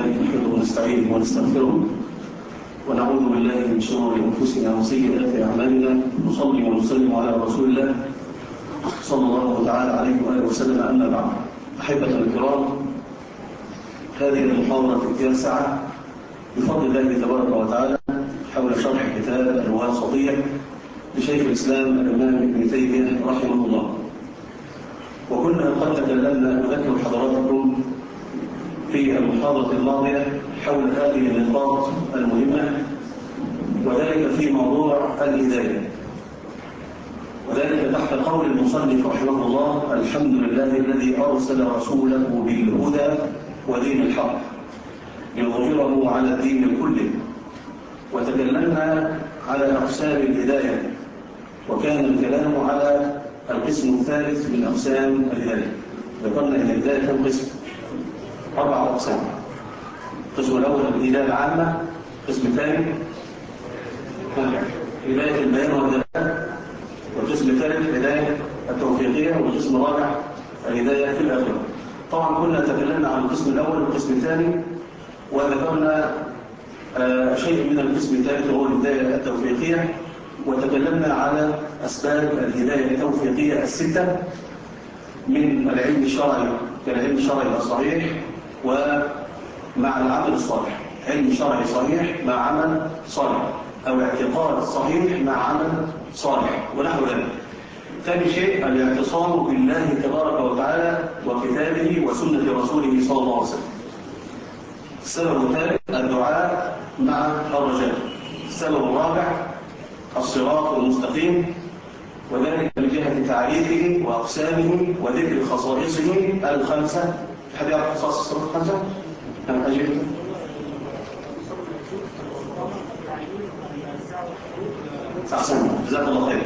لله نحمده ونستعينه ونستغفره ونعوذ بالله من شرور انفسنا وسيئات اعمالنا. نصلي ونسلم على رسول الله صلى الله تعالى عليه واله وسلم. اما بعد، احبه الكرام، هذه المحاضره التاسعه بفضل الله تبارك وتعالى حول شرح كتاب الواسطيه لشيخ الاسلام الامام ابن تيميه رحمه الله. وكنا قد تكلمنا نذكر حضراتكم في المحاضرة الماضية حول هذه النقاط المهمة، وذلك في موضوع الهداية، وذلك تحت قول المصنف رحمه الله: الحمد لله الذي أرسل رسوله بالهدى ودين الحق ليظهره على الدين كله. وتكلمنا على أقسام الهداية، وكان الكلام على القسم الثالث من أقسام الهداية. ذكرنا أن الهداية كم قسم؟ 4 أقسام. القسم الأول الهداية العامة، القسم الثاني هداية البيان والدلالة، والقسم الثالث الهداية التوفيقية، والقسم الرابع الهداية في الآخرة. طبعا كنا تكلمنا عن القسم الأول والقسم الثاني، وذكرنا شيء من القسم الثالث وهو الهداية التوفيقية، وتكلمنا على أسباب الهداية التوفيقية 6 من العلم الشرعي كالعلم الشرعي الصحيح ومع العمل الصالح. علم شرعي صحيح مع عمل صالح، أو اعتقاد صحيح مع عمل صالح ونحو ذلك. ثاني شيء الاعتصام بالله تبارك وتعالى وكتابه وسنة رسوله صلى الله عليه وسلم. السبب الثالث الدعاء مع الرجاء. السبب الرابع الصراط المستقيم، وذلك من جهة تعريفه وأقسامه وذكر خصائصه 5. أحد يعرف خصائص الصراط 5؟ أنا أجيب. أحسن، جزاك الله خير.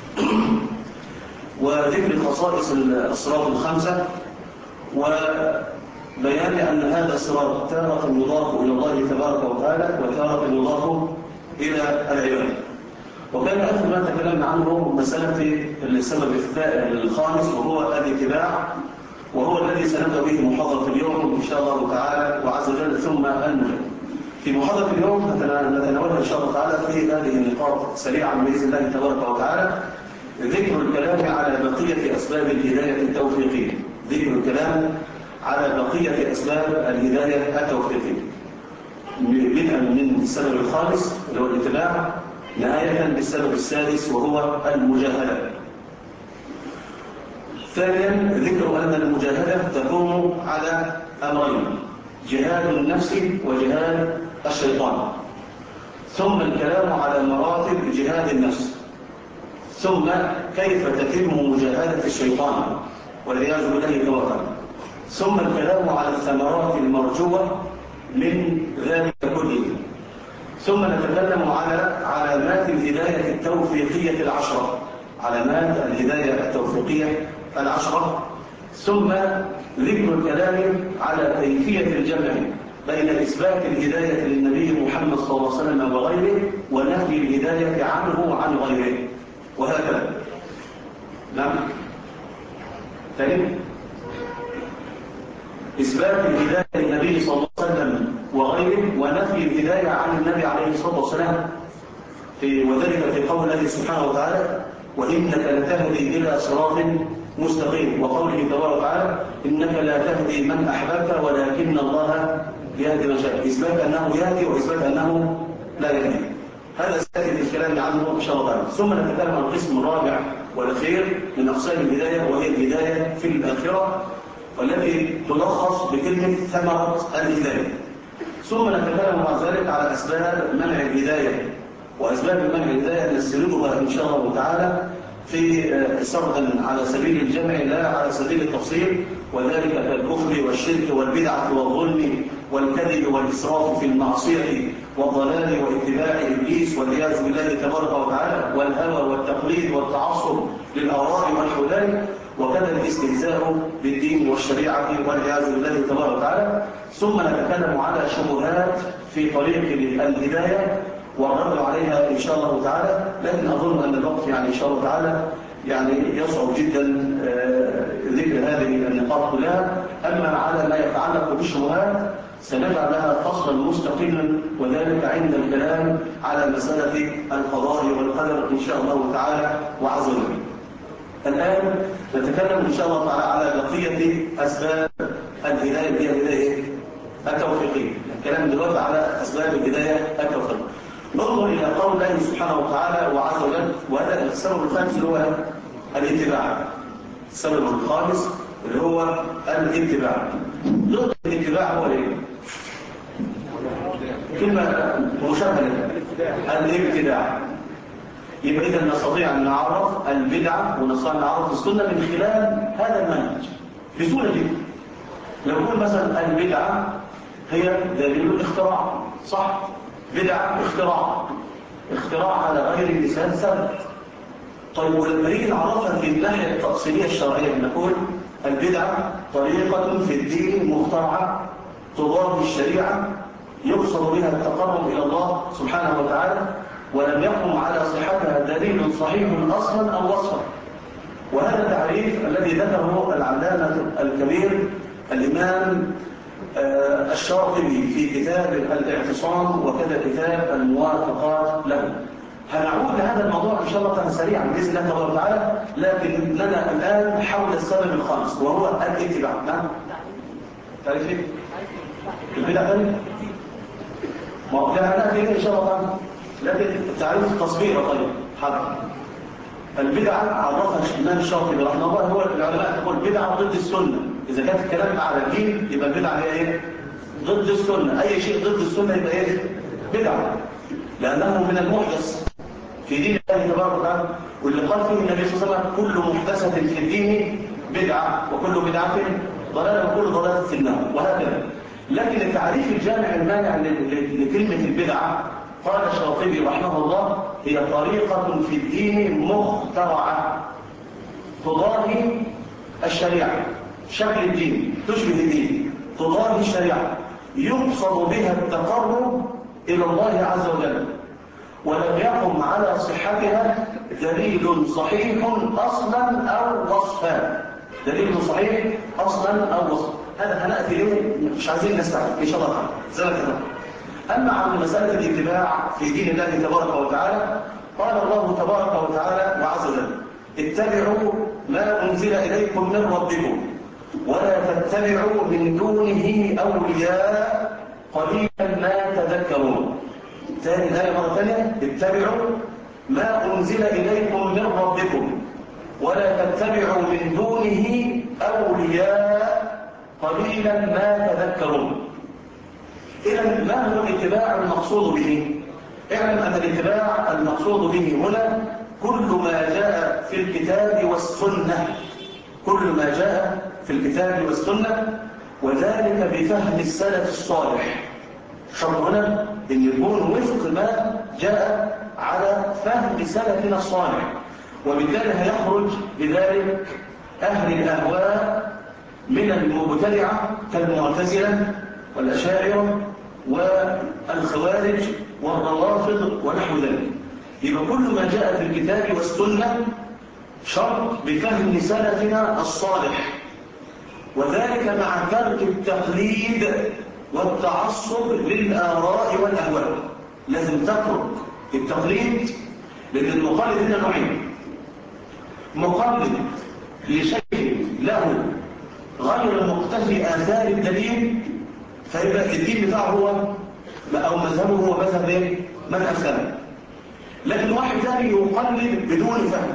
وذكر خصائص الصراط 5، وبيان أن هذا الصراط تارة يضاف إلى الله تبارك وتعالى وتارة يضاف إلى العباد. وكان آخر ما تكلمنا عنه مسألة السبب الخامس وهو الاتباع، وهو الذي سنبدأ به محاضرة اليوم إن شاء الله تعالى وعز وجل. ثم المجد في محاضرة اليوم نتناولها إن شاء الله تعالى في هذه النقاط سريعا بإذن الله تبارك وتعالى: ذكر الكلام على بقية أسباب الهداية التوفيقية. ذكر الكلام على بقية أسباب الهداية التوفيقية، بدءا من السبب الخامس اللي هو الاتباع، نهاية بالسبب السادس وهو المجاهدة. ثانيا ذكر أن المجاهدة تكون على أمرين: جهاد النفس وجهاد الشيطان. ثم الكلام على مراتب جهاد النفس، ثم كيف تتم مجاهدة الشيطان والعياذ بالله توكل. ثم الكلام على الثمرات المرجوة من ذلك كله. ثم نتكلم على علامات الهداية التوفيقية 10، علامات الهداية التوفيقية 10. ثم ذكر الكلام على كيفية الجمع بين إثبات الهداية للنبي محمد صلى الله عليه وسلم وغيره ونفي الهداية عنه وعن غيره، وهكذا. نعم. ثاني إثبات الهداية للنبي صلى الله عليه وسلم وغيره ونفي الهداية عن النبي عليه الصلاة والسلام، وذلك في قول الله سبحانه وتعالى: وإنك لتهدي إلى صراط مستقيم، وقوله تبارك وتعالى: إنك لا تهدي من أحببت ولكن الله يهدي من شاء. إثبات أنه يهدي وإثبات أنه لا يهدي. هذا سيأتي الكلام عنه إن شاء الله تعالى. ثم نتكلم عن القسم الرابع والأخير من أقسام الهداية، وهي الهداية في الآخرة، والتي تلخص بكلمة ثمرة الهداية. ثم نتكلم مع ذلك على أسباب منع الهداية، وأسباب منع الهداية نسردها إن شاء الله تعالى في سردا على سبيل الجمع لا على سبيل التفصيل، وذلك كالكفر والشرك والبدعة والظلم والكذب والإسراف في المعصية والضلال واتباع إبليس والعياذ بالله تبارك وتعالى، والهوى والتقليد والتعصب للآراء ونحو ذلك، وكذا الاستهزاء بالدين والشريعة والعياذ بالله تبارك وتعالى. ثم نتكلم على شبهات في طريق الهداية والرد عليها إن شاء الله تعالى، لكن أظن أن الوقت إن شاء الله تعالى يصعب جدا ذكر هذه هذه النقاط كلها. أما على ما يتعلق بالشبهات سنجعل لها فصلا مستقلا، وذلك عند الكلام على مسألة القضاء والقدر إن شاء الله تعالى وعز وجل. الآن نتكلم إن شاء الله تعالى على بقية أسباب الهداية، هي الهداية التوفيقية. الكلام دلوقتي على أسباب الهداية التوفيقية. ننظر إلى قول الله سبحانه وتعالى وعز وجل، وهذا السبب الخامس اللي هو الاتباع. السبب الخامس اللي هو الاتباع. ضد الاتباع هو ايه؟ كلمة مشابهة، الابتداع. يبقى إذا نستطيع أن نعرف البدعة ونستطيع أن نعرف السنة من خلال هذا المنهج بسهولة جدا. لو نقول مثلا البدعة هي دليل الاختراع، صح؟ بدعة اختراع على غير لسان ثابت. طيب ولما نيجي نعرفها في الناحية التأصيلية الشرعية نقول البدعة طريقة في الدين مخترعة تضاد الشريعة يقصد بها التقرب إلى الله سبحانه وتعالى، ولم يقم على صحتها دليل صحيح أصلا أو وصفا. وهذا التعريف الذي ذكره العلامة الكبير الإمام الشاطبي في كتاب الاعتصام وكذا كتاب الموافقات له. هنعود لهذا الموضوع إن شاء الله تعالى سريعا بإذن الله تبارك وتعالى، لكننا الآن حول السبب الخامس وهو الاتباع. نعم؟ تعرف ايه؟ البدع ثاني؟ ما هو نأتي إليه إن شاء الله تعالى، لكن تعريف تصبير. طيب حاضر. البدعة عرفها الإمام الشاطبي رحمه الله، هو العلماء تقول بدعة ضد السنة. إذا كانت الكلام على الدين يبقى البدعة هي إيه؟ ضد السنة. أي شيء ضد السنة يبقى إيه؟ بدعة، لأنه من المحدث في دين الله تبارك وتعالى. واللي قال فيه النبي صلى الله عليه وسلم كل محدثة في الدين بدعة وكل بدعة ضلالة وكل ضلالة في النار، وهكذا. لكن التعريف الجامع المانع لكلمة البدعة قال الشاطبي رحمه الله هي طريقة في الدين مخترعة تضاهي الشريعة، شكل الدين تشبه الدين تضاهي الشريعة، يقصد بها التقرب إلى الله عز وجل، ولم يقم على صحتها دليل صحيح أصلا أو وصفا. دليل صحيح أصلا أو وصفا، هذا هنأتي إليه مش عايزين نستعجل إن شاء الله تعالى. أما عن مسألة الاتباع في دين الله تبارك وتعالى قال الله تبارك وتعالى وعز وجل اتبعوا ما أنزل إليكم من ربكم ولا تتبعوا من دونه أولياء قليلا ما تذكرون. ثاني الآية مرة ثانية، اتبعوا ما أنزل إليكم من ربكم ولا تتبعوا من دونه أولياء قليلا ما تذكرون. إذا ما هو الاتباع المقصود به؟ اعلم أن الاتباع المقصود به هنا كل ما جاء في الكتاب والسنة، كل ما جاء في الكتاب والسنة، وذلك بفهم السلف الصالح. شرط هنا أن يكون وفق ما جاء على فهم سلفنا الصالح، وبالتالي هيخرج بذلك أهل الأهواء من المبتدعة كالمعتزلة والأشاعرة والخوارج والروافض ونحو ذلك. يبقى كل ما جاء في الكتاب والسنة شرط بفهم سلفنا الصالح، وذلك مع ترك التقليد والتعصب للآراء والأهواء. لازم تترك التقليد، لأن المقلد هنا نوعين: مقلد لشيء له غير مقتفي آثار الدليل، فيبقى الدين بتاعه هو أو مذهبه هو مذهب ايه؟ مذهب سلف. لكن واحد ثاني يقلد بدون فهم.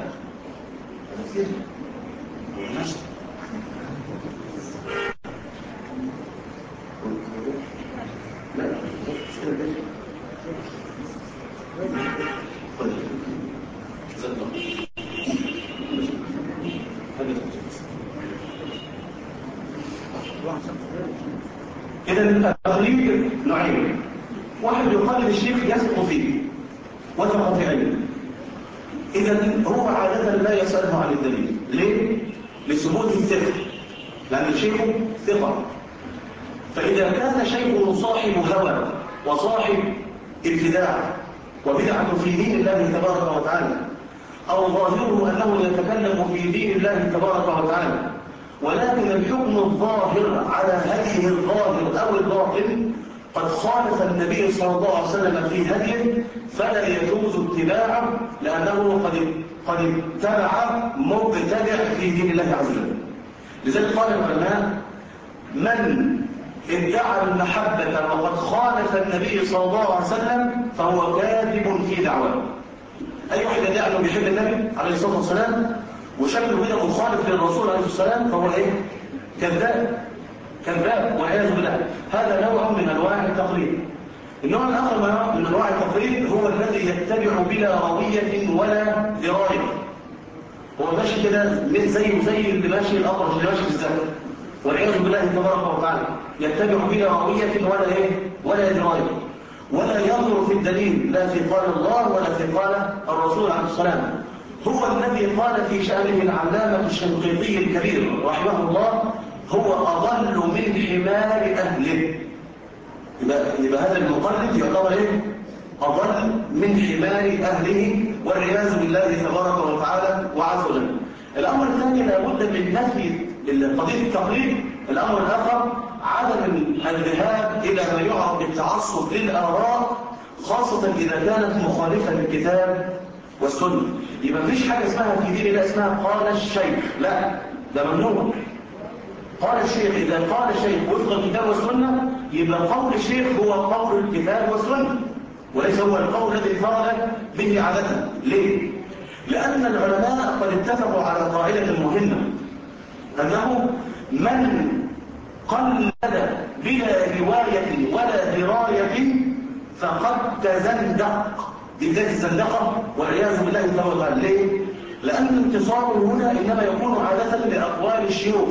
إذا التقليد نوعين: واحد يقلد الشيخ يثق فيه وثق في علمه، إذا هو عادة لا يسأله عن الدليل. ليه؟ لثبوت الثقة، لأن الشيخ ثقة. فإذا كان شيخ صاحب هوى وصاحب ابتداع وبدعة في دين الله تبارك وتعالى، أو ظاهره أنه يتكلم في دين الله تبارك وتعالى ولكن الحكم الظاهر على هديه الظاهر أو الباطن قد خالف النبي صلى الله عليه وسلم في هديه فلا يجوز اتباعه، لأنه قد اتبع مبتدع في دين الله عز وجل. لذلك قال العلماء: من ادعى المحبة وقد خالف النبي صلى الله عليه وسلم فهو كاذب في دعواه. أي واحد يدعي أنه بيحب النبي عليه الصلاة والسلام وشكله كده مخالف للرسول عليه الصلاة والسلام فهو إيه؟ كذاب والعياذ بالله. هذا نوع من أنواع التقليد. النوع الآخر من أنواع التقليد هو الذي يتبع بلا روية ولا دراية. هو ماشي كده زي اللي ماشي الأطرش اللي ماشي في الزمن والعياذ بالله تبارك وتعالى، يتبع بلا روية ولا دراية، ولا ينظر في الدليل لا في قال الله ولا في قال الرسول عليه السلام. هو الذي قال في شأنه العلامة الشنقيطي الكبير رحمه الله: هو أضل من حمار أهله. يبقى هذا المقلد يعتبر إيه؟ أضل من حمار أهله والعياذ بالله تبارك وتعالى وعز وجل. الأمر الثاني لابد من نفي قضية التقليد. الأمر الآخر عدم الذهاب إلى ما يعرف بالتعصب للآراء، خاصة إذا كانت مخالفة للكتاب والسنة. يبقى مفيش حاجة اسمها في دين الله اسمها قال الشيخ، لا، ده ممنوع. قال الشيخ إذا قال الشيخ وفق الكتاب والسنة يبقى قول الشيخ هو قول الكتاب والسنة وليس هو القول الذي انفرد به عادة. ليه؟ لأن العلماء قد اتفقوا على قاعدة مهمة، أنه من قلد بلا رواية ولا دراية فقد تزندق. دي ذات الزندقة والعياذ بالله تعالى. ليه؟ لأن انتصاره هنا إنما يكون عادة لأقوال الشيوخ،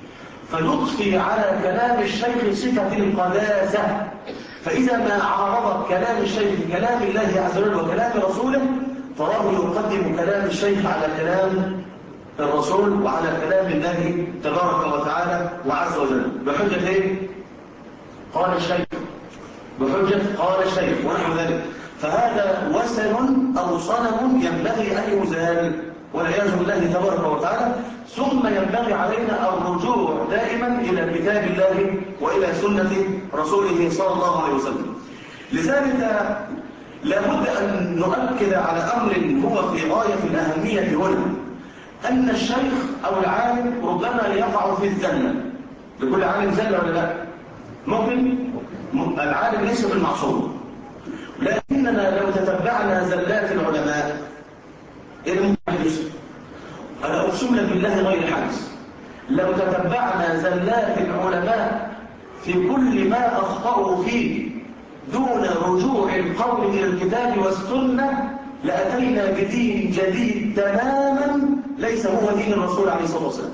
فيضفي على كلام الشيخ صفة القداسة. فإذا ما عارض كلام الشيخ كلام الله عز وجل وكلام رسوله تراه يقدم كلام الشيخ على كلام الرسول وعلى كلام الله تبارك وتعالى وعز وجل بحجة ايه؟ قال الشيخ، بحجة قال الشيخ ونحو ذلك. فهذا وسن أو صنم ينبغي أن يزال والعياذ بالله تبارك وتعالى. ثم ينبغي علينا الرجوع دائما إلى كتاب الله وإلى سنة رسوله صلى الله عليه وسلم. لذلك لابد أن نؤكد على أمر هو في غاية الأهمية هنا، أن الشيخ أو العالم ربما يقع في الزلة. لكل عالم زلة ولا لا؟ ممكن العالم ليس بالمعصوم، لكننا لو تتبعنا زلات العلماء إيه اللي ممكن يحدث؟ أنا أقسم لك بالله غير حادث. لو تتبعنا زلات العلماء في كل ما أخطأوا فيه دون رجوع القول إلى الكتاب والسنة لأتينا بدين جديد تماما ليس هو دين الرسول عليه الصلاة والسلام.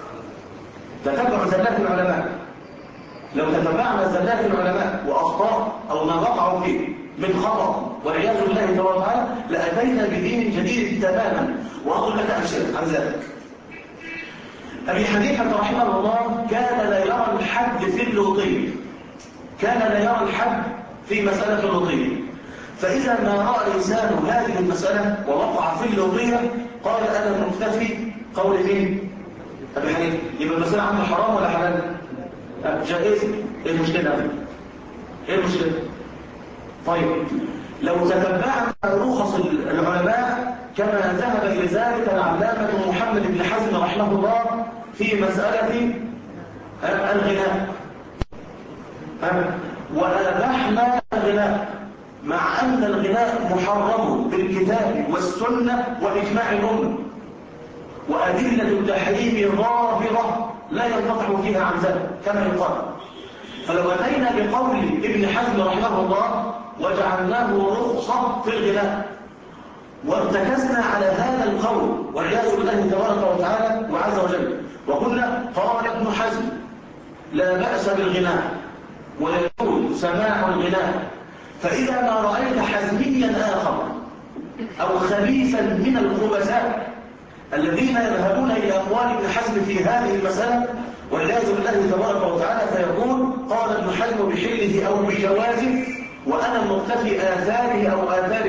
تتبع زلات العلماء، لو تتبعنا زلات العلماء وأخطاء أو ما وقعوا فيه من خطأ والعياذ بالله تبارك وتعالى لأتينا بدين جديد تماما. وأقول لك أمثلة عن ذلك. أبي حنيفة رحمه الله كان لا يرى الحد في اللوطية، كان لا يرى الحد في مسألة اللوطية. فإذا ما رأى إنسان هذه المسألة ووقع في اللوطية قال أنا مكتفي قول مين؟ أبي حنيفة. يبقى المسألة عنده حرام ولا حلال؟ جائزة. إيه المشكلة؟ إيه المشكلة؟ طيب لو تتبعنا رخص العلماء كما ذهب إلى ذلك العلامة محمد بن حزم رحمه الله في مسألة الغناء، وأبحنا الغناء مع أن الغناء محرم بالكتاب والسنة وإجماع الأمة، وأدلة التحريم ظاهرة لا ينقطع فيها عن ذلك كما يقال. فلو أتينا بقول ابن حزم رحمه الله وجعلناه رخصة في الغناء وارتكزنا على هذا القول والعياذ بالله تبارك وتعالى وعز وجل وقلنا قال ابن حزم لا بأس بالغناء ويجوز سماع الغناء، فإذا ما رأيت حزميا آخر أو خبيثا من الخبثاء الذين يذهبون إلى أقوال ابن حزم في هذه المسألة والعياذ بالله تبارك وتعالى فيقول قال ابن حزم بحله أو بجوازه وأنا مقتفي آثاره أو آثار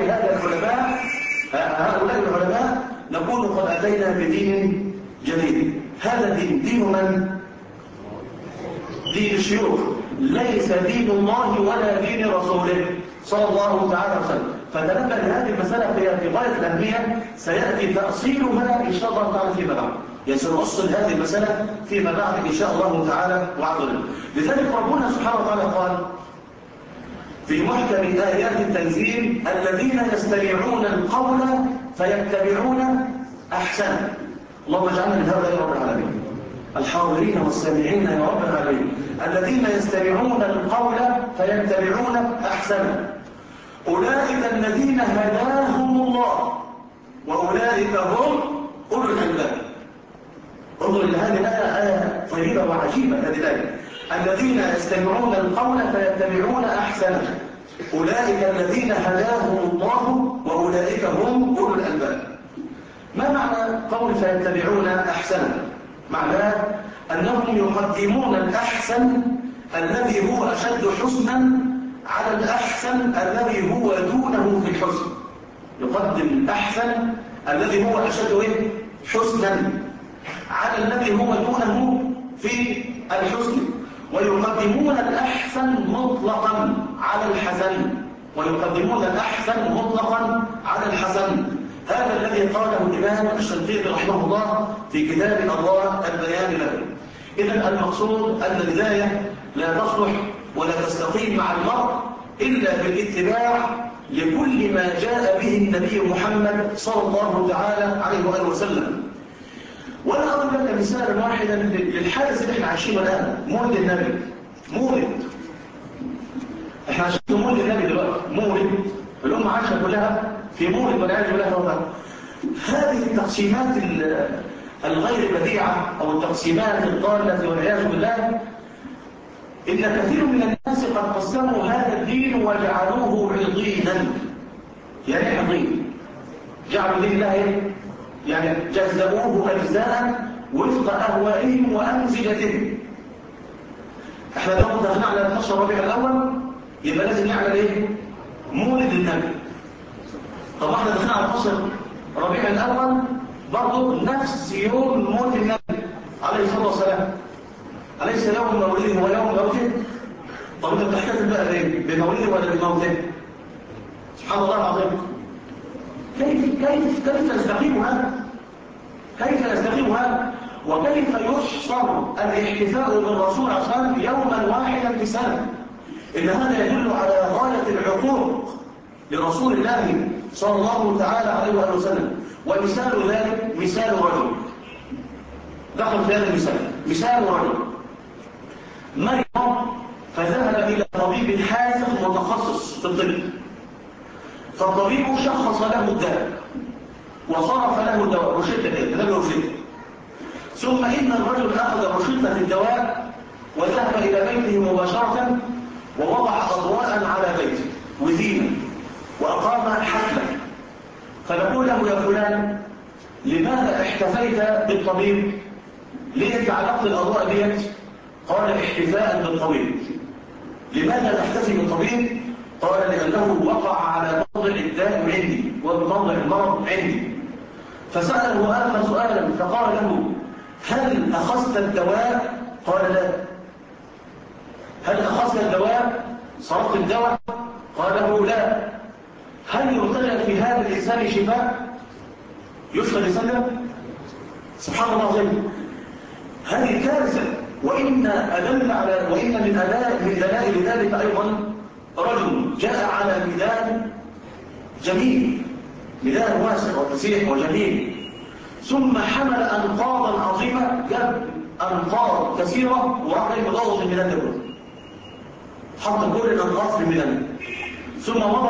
هؤلاء العلماء، نقول قد أتينا بدين جديد. هذا الدين دين من؟ دين الشيوخ، ليس دين الله ولا دين رسوله صلى الله تعالى وسلم. فتنبه لهذه المسألة في غاية الأهمية، سيأتي تأصيلها إن شاء الله تعالى فيما بعد. سنؤصل هذه المسألة فيما بعد إن شاء الله تعالى وعظنا. لذلك ربنا سبحانه وتعالى قال في محكم آيات التنزيل: الذين يستمعون القول فيتبعون أحسنه. اللهم اجعلنا من هؤلاء يا رب العالمين، الحاضرين والسامعين يا رب العالمين. الذين يستمعون القول فيتبعون أحسنه أولئك الذين هداهم الله وأولئك هم أولو الألباب. انظر إلى هذه آية طيبة وعجيبة. هذه الآية: الذين يستمعون القول فيتبعون أحسنه أولئك الذين هداهم الله وأولئك هم أولو الألباب. ما معنى قول فيتبعون أحسنه؟ معناه أنهم يقدمون الأحسن الذي هو أشد حسنا على الأحسن الذي هو دونه في الحسن. يقدم الأحسن الذي هو أشد حسنا على الذي هو دونه في الحسن، ويقدمون الأحسن مطلقا على الحسن، ويقدمون الأحسن مطلقا على الحسن. هذا الذي قاله الإمام الشنقيطي رحمه الله في كتاب الله البيان له. إذن المقصود أن الهداية لا تصلح ولا تستقيم مع المرء إلا بالاتباع لكل ما جاء به النبي محمد صلى الله تعالى عليه وآله وسلم. وأنا أضرب لك مثالا واحدا للحادث اللي احنا عايشينه الآن، مولد النبي. مولد، احنا عايشين مولد النبي دلوقتي، مولد الأمة عايشة كلها في مولد والعياذ بالله توبة. هذه التقسيمات الغير بديعة أو التقسيمات الضالة والعياذ بالله، إن كثير من الناس قد قسموا هذا الدين وجعلوه عضينا. يعني عضين، جعلوا دين الله يعني جزأوه أجزاء وفق أهوائهم وأمزجتهم. احنا لو دخلنا على 12 ربيع الأول يبقى لازم نعمل ايه؟ مولد النبي. طب احنا دخلنا على 12 ربيع الأول برضه نفس يوم موت النبي عليه الصلاة والسلام. أليس يوم مولده هو يوم موته؟ طب انت بتحتفل بقى بايه؟ بمولده ولا بموته؟ سبحان الله العظيم. كيف نستقيم هذا؟ كيف نستقيم هذا؟ وكيف يحصر الاحتفاء بالرسول عليه الصلاة والسلام يوما واحدا في السنة؟ إن هذا يدل على غاية العقوق لرسول الله صلى الله تعالى عليه وآله وسلم. ومثال ذلك مثال رجل دخل في هذا المثال. مثال رجل مرض فذهب إلى طبيب حاذق متخصص في الطب، فالطبيب شخص له الدواء وصرف له الدواء رشدة. ثم إن الرجل أخذ رشدة الدواء وذهب إلى بيته مباشرة ووضع أضواء على بيته وزينة وأقام حفلة. فنقول له: يا فلان، لماذا احتفيت بالطبيب؟ ليه تعلقت الأضواء ديت؟ قال: احتفاء بالطبيب. لماذا نحتفي بالطبيب؟ قال: لأنه وقع على موضع الداء عندي وموضع المرض عندي. فسأله آخر سؤالا فقال له: هل أخذت الدواء؟ قال: لا. هل أخذت الدواء؟ صرفت الدواء؟ قال له: لا. هل يرتجى في هذا الإنسان شفاء؟ يشفى الإنسان؟ سبحان الله العظيم. هذه كارثة. وإن من دلائل ذلك أيضا رجل جاء على ميدان جميل، ميدان واسع وفسيح وجميل، ثم حمل أنقاضا عظيمة، جاب أنقاض كثيرة وراح يبوظ الميدان ده كله، حط كل الأنقاض في الميدان، ثم وضع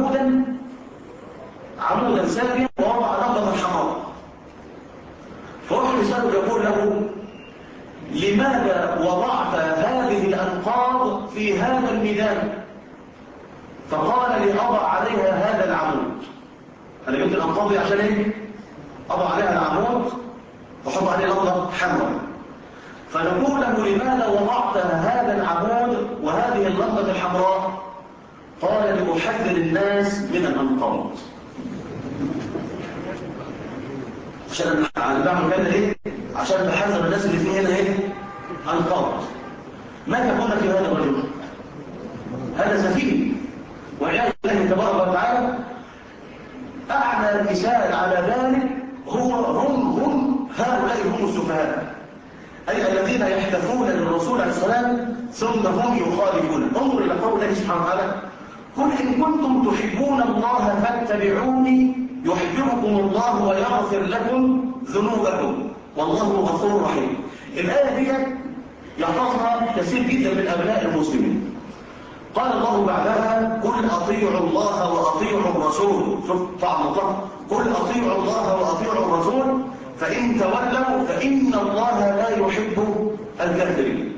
عمودا ساميا ووضع لمبة حمراء. فواحد يسأله يقول له: لماذا وضعت هذه الأنقاض في هذا الميدان؟ فقال: لأضع عليها هذا العمود. أنا جبت الأنقاض دي عشان ايه؟ أضع عليها العمود وحط عليه لمبة حمراء. فنقول له: لماذا وضعت هذا العمود وهذه اللمبة الحمراء؟ قال: لأحذر الناس من الأنقاض. عشان بعمل كده ايه؟ عشان بحذر الناس اللي فيه هنا ايه؟ أنقاض. ما تكون في هذا الرجل؟ هذا سفيه وعياذ الله تبارك وتعالى. أعلى المثال على ذلك هم هؤلاء هم السفهاء، أي الذين يحتفون للرسول عليه السلام ثم هم يخالفون. انظر إلى قول الله سبحانه وتعالى: قل إن كنتم تحبون الله فاتبعوني يحببكم الله ويغفر لكم ذنوبكم والله غفور رحيم. الآية دي يحفظها كثير جدا من أبناء المسلمين. قال الله بعدها: قل أطيعوا الله وأطيعوا الرسول. شوف طعم الله: قل أطيعوا الله وأطيعوا الرسول فإن تولوا فإن الله لا يحب الكافرين.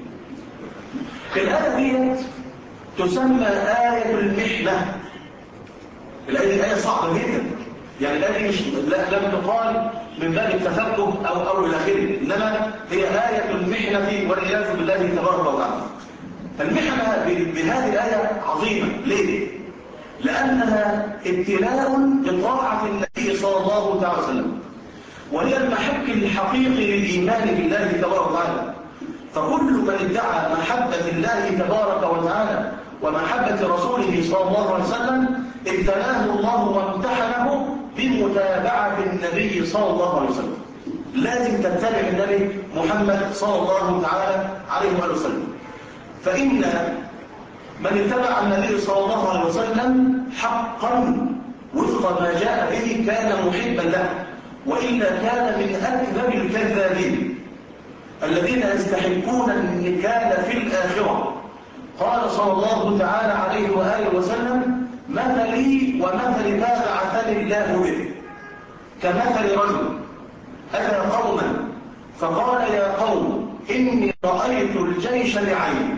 الآية دي تسمى آية المحنة. الآية دي آية صعبة جدا، يعني الآية دي لم تقال من باب التفقه أو إلى آخره، إنما هي آية المحنة والعياذ بالله تبارك وتعالى. المحنة بهذه الآية عظيمة. ليه؟ لأنها ابتلاء بطاعة النبي صلى الله عليه وسلم، وهي المحك الحقيقي للإيمان بالله تبارك وتعالى. فكل من ادعى محبة الله تبارك وتعالى ومحبة رسوله صلى الله عليه وسلم ابتلاه الله وامتحنه بمتابعة النبي صلى الله عليه وسلم. لازم تتبع النبي محمد صلى الله تعالى عليه وسلم. فإن من اتبع النبي صلى الله عليه وسلم حقا وفق ما جاء به كان محبا له، وإلا كان من أكذب الكذابين الذين يستحقون النكال في الآخرة. قال صلى الله تعالى عليه وآله وسلم: مثلي ومثل ما بعثني الله به كمثل رجل أتى قوما فقال: يا قوم إني رأيت الجيش بعيني.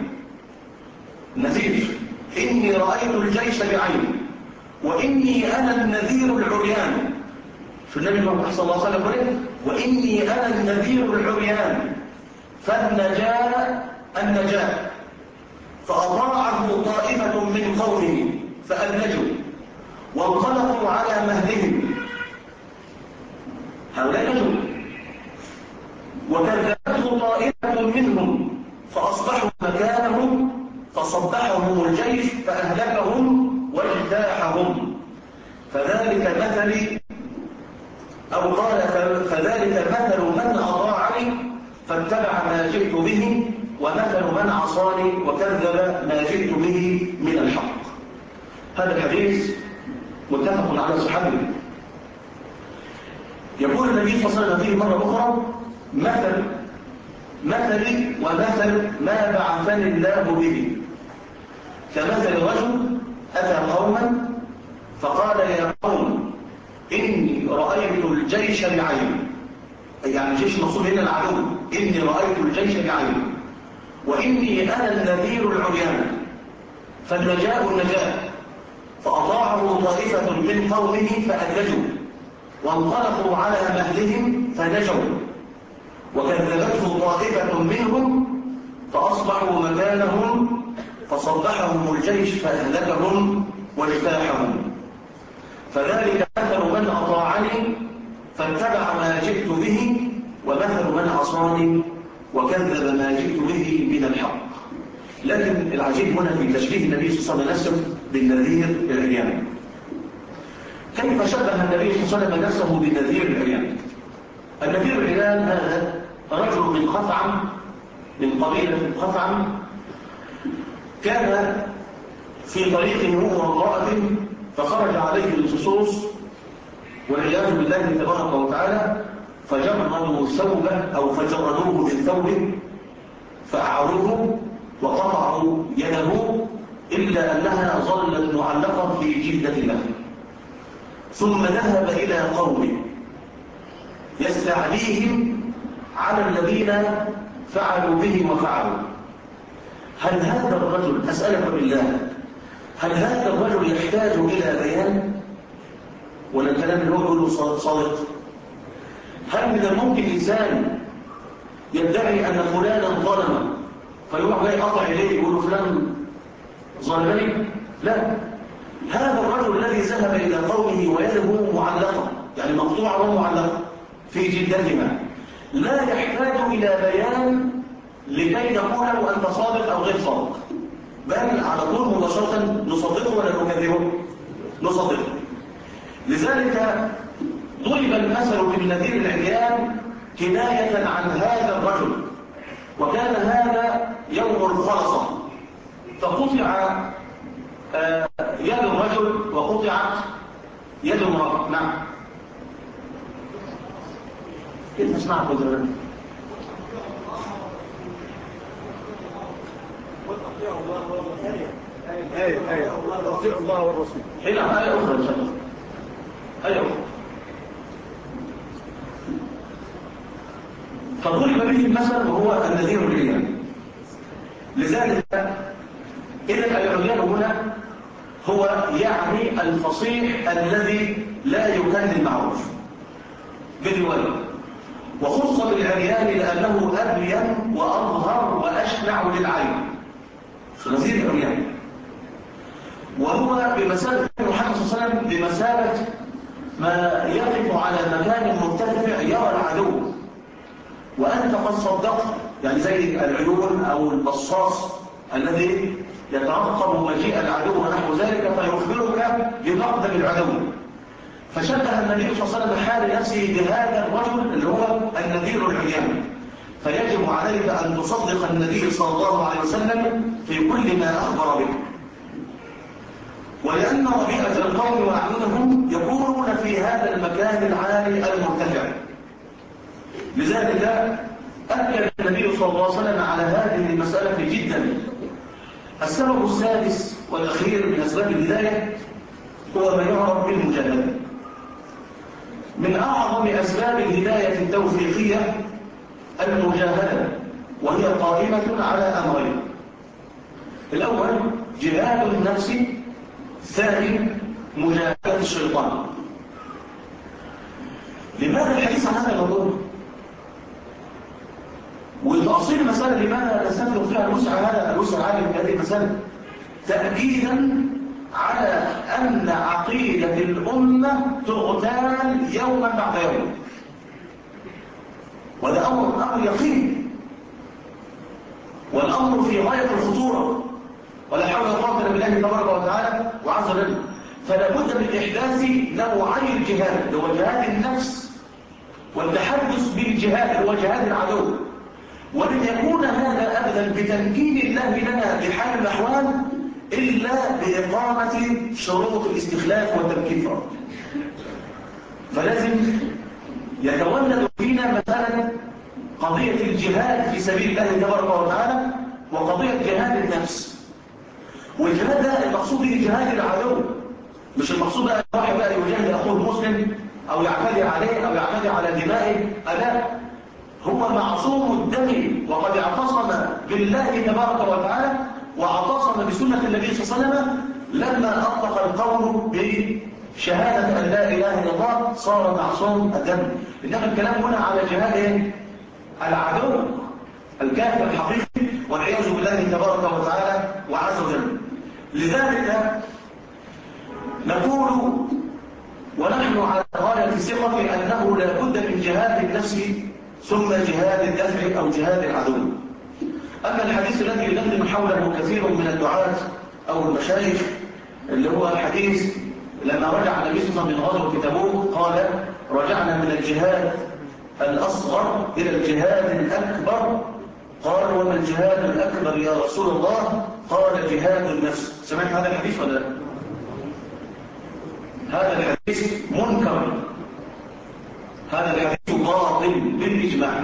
نذير: إني رأيت الجيش بعيني وإني أنا النذير العريان. في النبي محمد صلى الله عليه وسلم: وإني أنا النذير العريان. النجاة فأطاعه طائفة من قومه فأدلجوا وانطلقوا على مهلهم. هؤلاء نجوا. وكذبته طائفة منهم فأصبحوا مكانهم فصبحهم الجيش فأهلكهم واجتاحهم. فذلك مثلي، أو قال: فذلك مثل من أطاعني فاتبع ما جئت به ومثل من عصاني وكذب ما جئت به من الحق. هذا الحديث متفق على صحته. يقول النبي صلى الله عليه وسلم فيه مرة أخرى: مثلي ومثل ما بعثني الله به كمثل رجل أتى قوما فقال: يا قوم إني رأيت الجيش بعيني. يعني الجيش مقصود هنا العدو. إني رأيت الجيش بعيني وإني أنا النذير العريان. النجاة فأطاعه طائفة من قومه فأدلجوا وانطلقوا على مهلهم فنجوا وكذبته طائفة منهم فأصبحوا مكانهم فصبحهم الجيش فأهلكهم واجتاحهم. فذلك مثل من أطاعني فاتبع ما جئت به ومثل من عصاني وكذب ما جئت به من الحق. لكن العجيب هنا في تشبيه النبي صلى الله عليه وسلم بالنذير العريان. كيف شبه النبي صلى الله عليه وسلم نفسه بالنذير العريان؟ النذير العريان هذا رجل من خثعم، من قبيلة خثعم، كان في طريقه هو وامرأة فخرج عليه اللصوص والعياذ بالله تبارك وتعالى فجردوا ثوبه أو فجردوه من ثوبه فأعروه وقطعوا يده إلا أنها ظلت معلقة في جلدة له. ثم ذهب إلى قومه يستعليهم على الذين فعلوا به وفعلوا. هل هذا الرجل، أسألك بالله، هل هذا الرجل يحتاج إلى بيان ولا الكلام اللي هو يقوله صادق؟ هل من الممكن إنسان يدعي أن فلانا ظلم فيروح جاي قطع إليه يقول له فلان ظلمني؟ لا، هذا الرجل الذي ذهب إلى قومه ويده معلقة، يعني مقطوعة ومعلقة في جلدتها، لا يحتاج إلى بيان لكي نقول له أنت صادق أو غير صادق، بل على طول مباشرة نصدقه ولا نكذبه؟ نصدقه. لذلك ضرب المثل بالنذير العريان كناية عن هذا الرجل، وكان هذا يوم الخلصة، فقطع يد الرجل وقطعت يد المرأة. نعم. كيف اسمعكم زمان؟ أطيع الله والرسول. حين آية أخرى إن شاء الله. آية أخرى. فضرب به المثل وهو النذير العريان. لذلك إذا العريان هنا هو يعني الفصيح الذي لا يكن المعروف بالرواية، وخص بالعريان لأنه أبين وأظهر وأشنع للعين، نذير العريان، وهو بمثابة محمد صلى الله عليه وسلم بمثابة ما يقف على مكان مرتفع يرى العدو وأنت قد صدقت، يعني زي العيون أو البصاص الذي يترقب مجيء العدو ونحو ذلك فيخبرك بمقدم العدو. فشبه النبي صلى الله عليه وسلم حال نفسه بهذا الرجل اللي هو النذير العريان، فيجب عليك أن تصدق النبي صلى الله عليه وسلم في كل ما أخبر به. ولأن ربيئة القوم وأعينهم يكونون في هذا المكان العالي المرتفع، لذلك أكد النبي صلى الله عليه وسلم على هذه المسألة جدا. السبب السادس والأخير من أسباب الهداية هو ما يعرف بالمجاهدة. من أعظم أسباب الهداية التوفيقية المجاهدة، وهي قائمة على أمرين: الأول جهاد النفس، ثاني مجاهدة الشيطان. لماذا الحديث عن هذا الموضوع؟ وتأصيل المسألة لماذا نستفرغ فيها الوسع العالي في هذه المسألة؟ تأكيدا على أن عقيدة الأمة تغتال يوما بعد يوم، وده أمر يقين، والأمر في غاية الخطورة، ولا حول ولا قوة إلا بالله تبارك وتعالى وعز وجل. فلا بد من إحداث نوعي الجهاد، هو جهاد النفس والتحدث بالجهاد، هو جهاد العدو. ولن يكون هذا أبدا بتمكين الله لنا بحال الأحوال إلا بإقامة شروط الاستخلاف والتمكين فقط. فلازم يتولد فينا مثلا قضية الجهاد في سبيل الله تبارك وتعالى، وقضية جهاد النفس. والجهاد ده المقصود به جهاد العدو، مش المقصود بقى واحد بقى يجاهد أخوه المسلم أو يعتدي عليه أو يعتدي على دمائه، لا، هو معصوم الدم وقد اعتصم بالله تبارك وتعالى واعتصم بسنة النبي صلى الله عليه وسلم لما أطلق القول بشهادة أن لا إله إلا الله صار معصوم الدم. إنما الكلام هنا على جهاد العدو الكافر الحقيقي والعياذ بالله تبارك وتعالى وعز وجل. لذلك نقول ونحن على غاية ثقة أنه لا بد من جهاد النفس ثم جهاد الدفع أو جهاد العدو. أما الحديث الذي يدندن حوله كثير من الدعاة أو المشايخ اللي هو الحديث لما رجع النبي صلى الله عليه وسلم من غزوة تبوك قال: رجعنا من الجهاد الأصغر إلى الجهاد الأكبر. قال: وما الجهاد الأكبر يا رسول الله؟ قال: جهاد النفس. سمعت هذا الحديث ولا لا؟ هذا الحديث منكر، هذا الحديث باطل بالإجماع.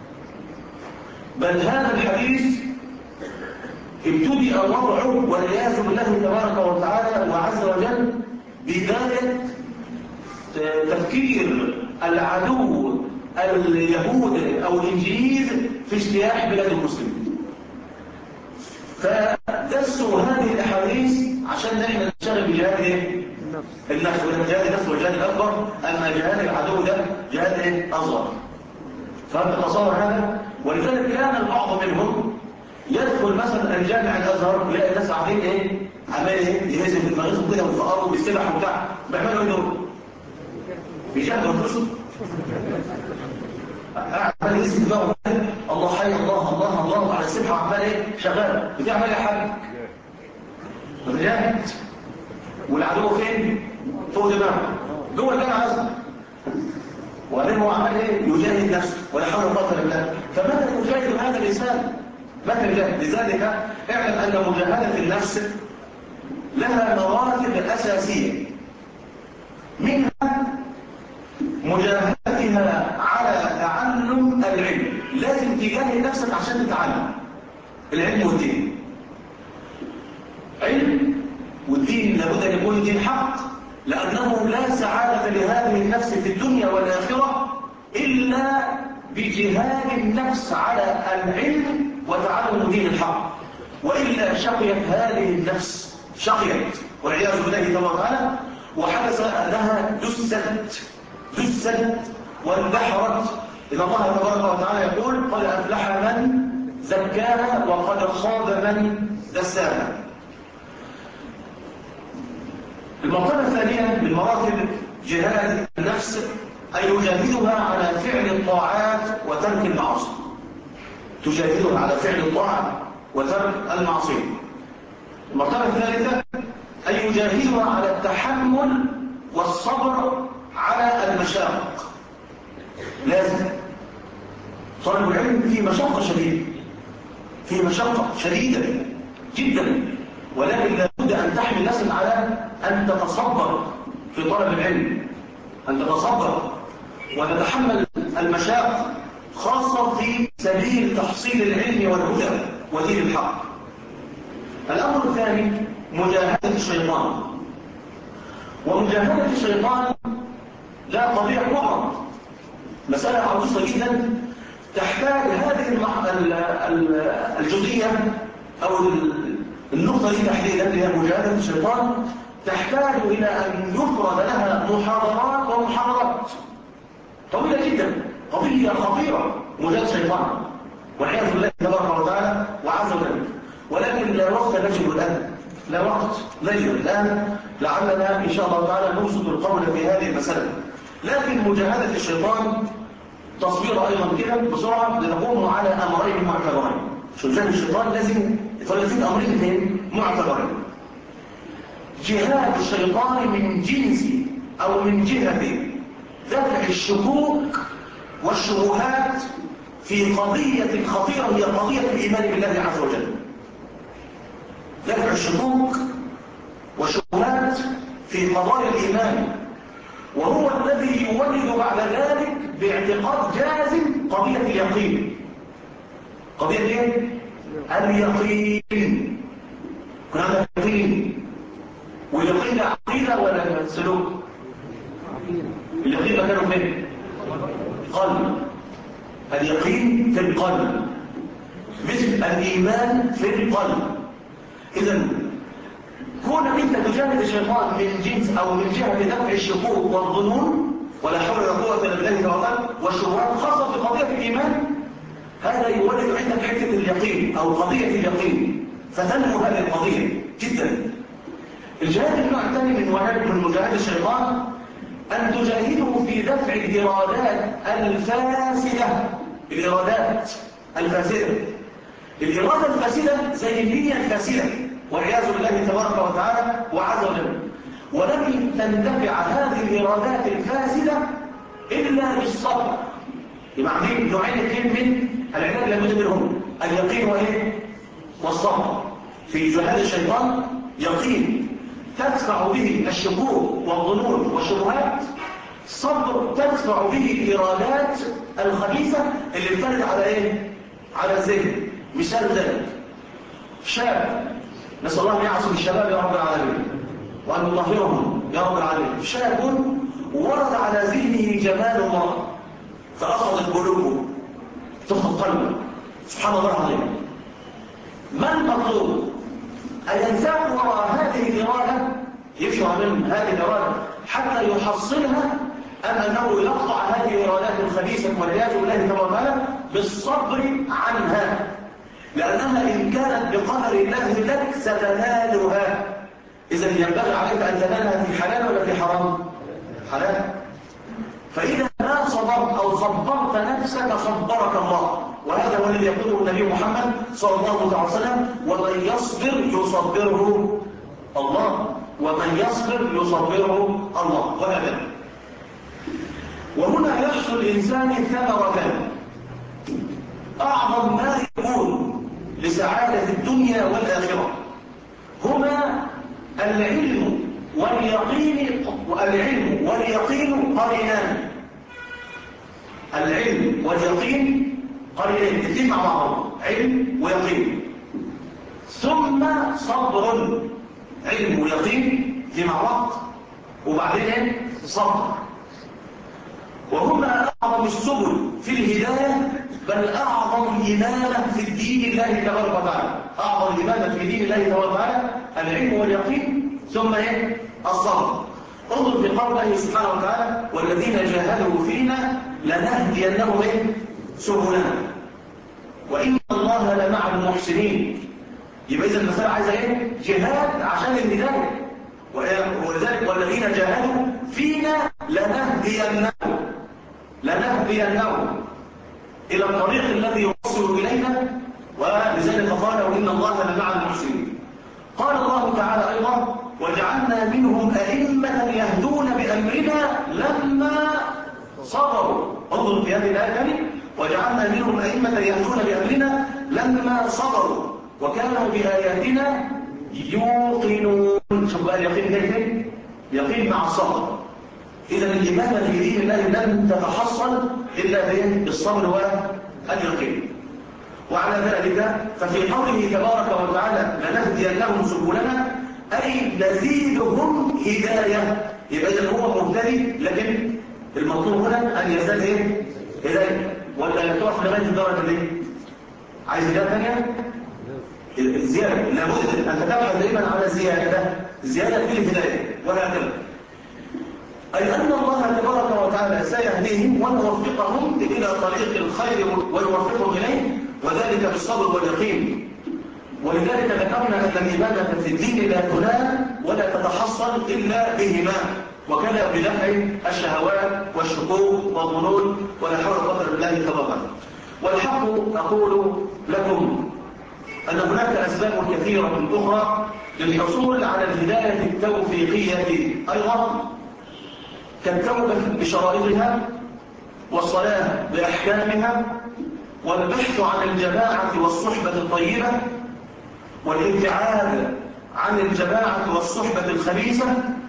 بل هذا الحديث ابتدأ وضعه والعياذ بالله تبارك وتعالى وعز وجل بداية تفكير العدو اليهود أو الإنجليز في اجتياح بلاد المسلمين. فدسوا هذه الأحاديث عشان نحن نشتغل بجهاد النفس، وده جهاد النفس والجهاد الأكبر، أما جهاد العدو ده جهاد أصغر. فهل تصور هذا؟ ولذلك كان البعض منهم يدخل مثلا الجامع الأزهر يلاقي الناس عاملين عمال يهزم في دماغهم كده ويفقروا بالسبح وبتاع، بيعملوا ايه دول؟ بيجاهدوا انفسهم. عمال يهزم دماغهم، الله حي الله الله الله السبحة عمال ايه؟ شغال. بتعمل ايه يا حاج؟ بتجاهد. والعدو فين؟ فوق دماغه. جوه الجامعة عزم. وبعدين هو عمال ايه؟ يجاهد نفسه ولا حول ولا قوة الا بالله. فمتى يجاهد هذا الانسان؟ متى يجاهد؟ لذلك اعلم ان مجاهدة النفس لها مراتب اساسية. منها مجاهدتها على تعلم العلم. لازم تجاهد نفسك عشان تتعلم العلم والدين. علم والدين لابد ان يكون دين حق، لانه لا سعادة لهذه النفس في الدنيا والاخرة الا بجهاد النفس على العلم وتعلم دين الحق، والا شقيت هذه النفس، شقيت والعياذ بالله تبارك وتعالى، وحدث انها دست واندحرت. إن الله تبارك وتعالى يقول قد أفلح من زكاها وقد خاب من دساها. المرتبة الثانية من مراتب جهاد النفس أن يجاهدها على فعل الطاعات وترك المعاصي. تجاهدها على فعل الطاعات وترك المعصية. المرتبة الثالثة أن يجاهدها على التحمل والصبر على المشاق. لازم طالب العلم فيه مشقة شديدة، فيه مشقة شديدة جدا، ولكن لابد أن تحمل نفسك على أن تتصبر في طلب العلم، أن تتصبر وتتحمل المشاق، خاصة في سبيل تحصيل العلم والهدى ودين الحق. الأمر الثاني مجاهدة الشيطان. ومجاهدة الشيطان لا قضية كبرى، مسألة عويصة جدا، تحتاج هذه الجزئية أو النقطة دي تحديدا اللي هي مجاهدة الشيطان، تحتاج إلى أن يفرد لها محاضرات ومحاضرات طويلة جدا. قضية خطيرة مجاهدة الشيطان والعياذ بالله تبارك وتعالى وعز وجل، ولكن لا وقت نجد الآن، لا وقت نجد الآن، لعلنا إن شاء الله تعالى نبسط القول في هذه المسألة. لكن مجاهدة الشيطان تصوير أيضا كده بسرعة لنقوم على أمرين معتبرين. مجاهدة الشيطان لازم يتولد أمرين معتبرين. جهاد الشيطان من جنس أو من جهة دفع الشكوك والشبهات في قضية خطيرة هي قضية الإيمان بالله عز وجل. دفع الشكوك والشبهات في قضايا الإيمان، وهو الذي يولد بعد ذلك باعتقاد جازم قضية اليقين. قضية ايه؟ اليقين. كنا عندنا يقين، واليقين ده عقيدة ولا سلوك؟ اليقين مكانه فين؟ قلب. اليقين في القلب مثل الإيمان في القلب. إذن كونك انت تجاهد الشيطان من جنس او من جهه دفع الشكوك والظنون ولا حول ولا قوه الا بالله تعالى والشبهات خاصه في قضيه الايمان، هذا يولد عندك حته اليقين او قضيه اليقين، فتنمو هذه القضيه جدا. الجهاد النوع الثاني من مجاهده الشيطان ان تجاهده في دفع الارادات الفاسده. الارادات الفاسده، الاراده الفاسده زي النيه الفاسده والعياذ بالله تبارك وتعالى وعز وجل. ولم تندفع هذه الإرادات الفاسدة إلا بالصبر. يبقى عندنا نوعين اثنين من العلاج لابد منهم، اليقين وإيه؟ والصبر. في جهاد الشيطان يقين تدفع به الشكوك والظنون والشبهات، صبر تدفع به الإرادات الخبيثة اللي بترد على إيه؟ على الذهن. مثال ذلك شاب، نسأل الله أن يعصم الشباب يا رب العالمين وأن يطهرهم يا رب العالمين، شاب ورد على ذهنه جمال الله فأخذت قلوبه، تخطط قلبه، سبحان الله العظيم. ما المطلوب؟ أن ينساق وراء هذه الإرادة، يشعر من هذه الإرادة حتى يحصلها، أم أنه يقطع هذه الإرادات الخبيثة والعياذ بالله تبارك وتعالى بالصبر عنها، لأنها إن كانت بقدر الله لك ستنالها. إذا ينبغي عليك أن تنالها في حلال ولا في حرام؟ حلال. فإذا ما صبرت أو صبرت نفسك صبرك الله، وهذا هو الذي يقوله النبي محمد صلى الله عليه وسلم: ومن يصبر يصبره الله، ومن يصبر يصبره الله، وهكذا. وهنا يحصل الإنسان ثمرتان أعظم ما يكون لسعادة الدنيا والآخرة، هما العلم واليقين. والعلم واليقين قرينان. العلم واليقين قرينان، الاثنين مع بعض، علم ويقين. ثم صبر، علم ويقين دي مع بعض، وبعدين صبر. وهما أعظم السبل في الهداية، بل أعظم إمامة في الدين الله تبارك وتعالى. أعظم إمامة في دين الله تبارك وتعالى العلم واليقين، ثم الصبر. انظر في قول الله سبحانه وتعالى: والذين جاهدوا فينا لنهدينهم سبلنا وإن الله لمع المحسنين. يبقى إذا المسألة عايزة جهاد عشان الهداية. ولذلك والذين جاهدوا فينا لنهدينهم إلى الطريق الذي يوصل إلينا، ولذلك قال: وإن الله لمع المحسنين. قال الله تعالى أيضا: وجعلنا منهم أئمة يهدون بأمرنا لما صبروا. انظروا في هذه الآية الثانية: وجعلنا منهم أئمة يهدون بأمرنا لما صبروا وكانوا بآياتنا يوقنون. شوف بقى اليقين كيف؟ يقين مع الصبر. إذا الإمامة في دين الله لن تتحصل إلا بالصبر واليقين. وعلى ذلك ففي قوله تبارك وتعالى: لنهدينهم سبلنا، أي نزيدهم هداية. يبقى إذا هو مهتدي، لكن المطلوب هنا أن يزداد هداية، ولا تقف لغاية الدرجة دي. عايز هداية ثانية؟ زيادة، لابد أن تتبحث دائما على زيادة في الهداية، وهكذا. أي أن الله تبارك وتعالى سيهديهم ويوفقهم إلى طريق الخير ويوفقهم إليه، وذلك بالصبر واليقين. ولذلك ذكرنا أن الإمامة في الدين لا تنال ولا تتحصل إلا بهما، وكذا بدفع الشهوات والشكوك والظنون، ولا حول ولا قوة إلا بالله تبارك. والحق أقول لكم أن هناك أسباب كثيرة أخرى للحصول على الهداية التوفيقية أيضا، كالتوبة بشرائطها، والصلاة بأحكامها، والبحث عن الجماعة والصحبة الطيبة، والابتعاد عن الجماعة والصحبة الخبيثة،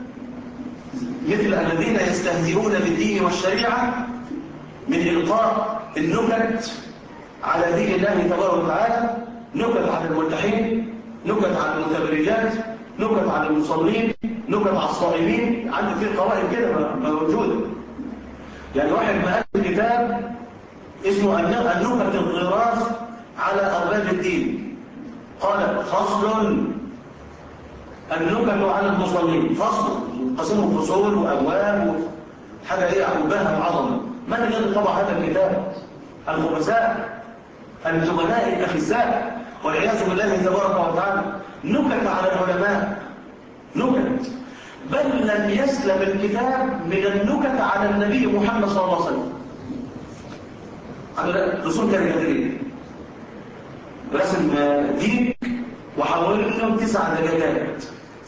مثل الذين يستهزئون بالدين والشريعة من إلقاء النكت على دين الله تبارك وتعالى، نكت على الملتحين، نكت على المتبرجات، نكت على المصلين، نكت على الصائمين. عنده في قواعد كده موجودة. يعني واحد مؤلف كتاب اسمه النكت الغراس على أرباب الدين، قال: فصل النكت على المصلين، فصل قسمه فصول وأبواب حاجة عقوبها وعظمة. من الذي طبع هذا الكتاب؟ الخبثاء، الجبناء الأخزاء، والعياذ بالله تبارك وتعالى. نكت على العلماء، نكت، بل لم يسلم الكتاب من النكت على النبي محمد صلى الله عليه وسلم. على رسول كاريكاتيرية، رسم ديك وحوالي 9 دجاجات،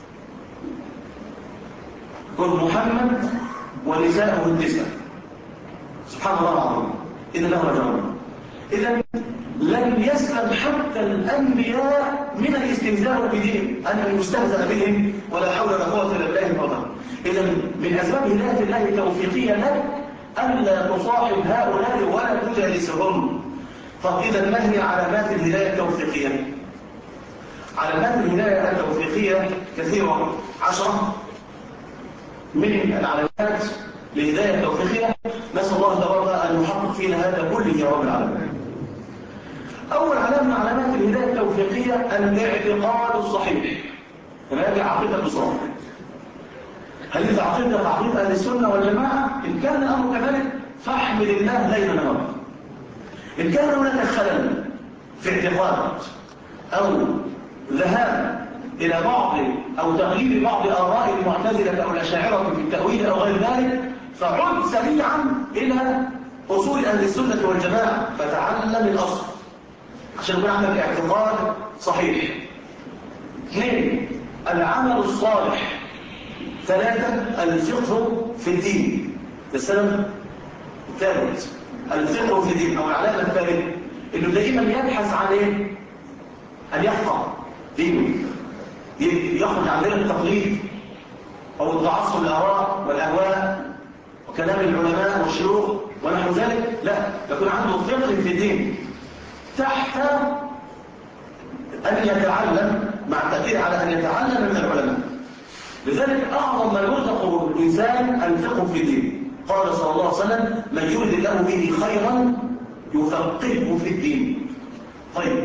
يقول محمد ونساءه 9. سبحان الله العظيم، إن له رجعون. إذا لم يسلم حتى الأنبياء من الاستهزاء بدين، أن يستهزأ بهم، ولا حول ولا قوة إلا بالله والله. إذا من أسباب هداية الله التوفيقية لك ألا تصاحب هؤلاء ولا تجالسهم. طب إذا ما هي علامات الهداية التوفيقية؟ علامات الهداية التوفيقية كثيرة، 10 من العلامات للهداية التوفيقية. نسأل الله تبارك أن يحقق فينا هذا كله يا رب العالمين. أول علامة من علامات الهداية التوفيقية الاعتقاد الصحيح. هذه عقيدة صحيحة. هل إذا عقيدة أهل السنة والجماعة؟ إن كان الأمر كذلك فاحمد الله ليلا نهارا. إن كان هناك خلل في اعتقاد أو ذهاب إلى بعض أو تغيير بعض آراء المعتزلة أو الأشاعرة في التأويل أو غير ذلك، فعد سريعا إلى أصول أهل السنة والجماعة، فتعلم الأصل عشان يكون عندك اعتقاد صحيح. 2 العمل الصالح. 3 الفقه في الدين. السلام الثالث الفقه في الدين، أو العلامة الثالثة إنه دائما يبحث عن إيه؟ أن يفقه دينه، يخرج عن ذلك التقليد أو التعصب الآراء والأهواء وكلام العلماء والشيوخ ونحو ذلك. لا، يكون عنده فقه في الدين تحت أن يتعلم، مع التأكيد على أن يتعلم من العلماء. لذلك أعظم ما يرزق الإنسان الفقه في الدين. قال صلى الله عليه وسلم: من يرد الله به خيرا يفقهه في الدين. طيب،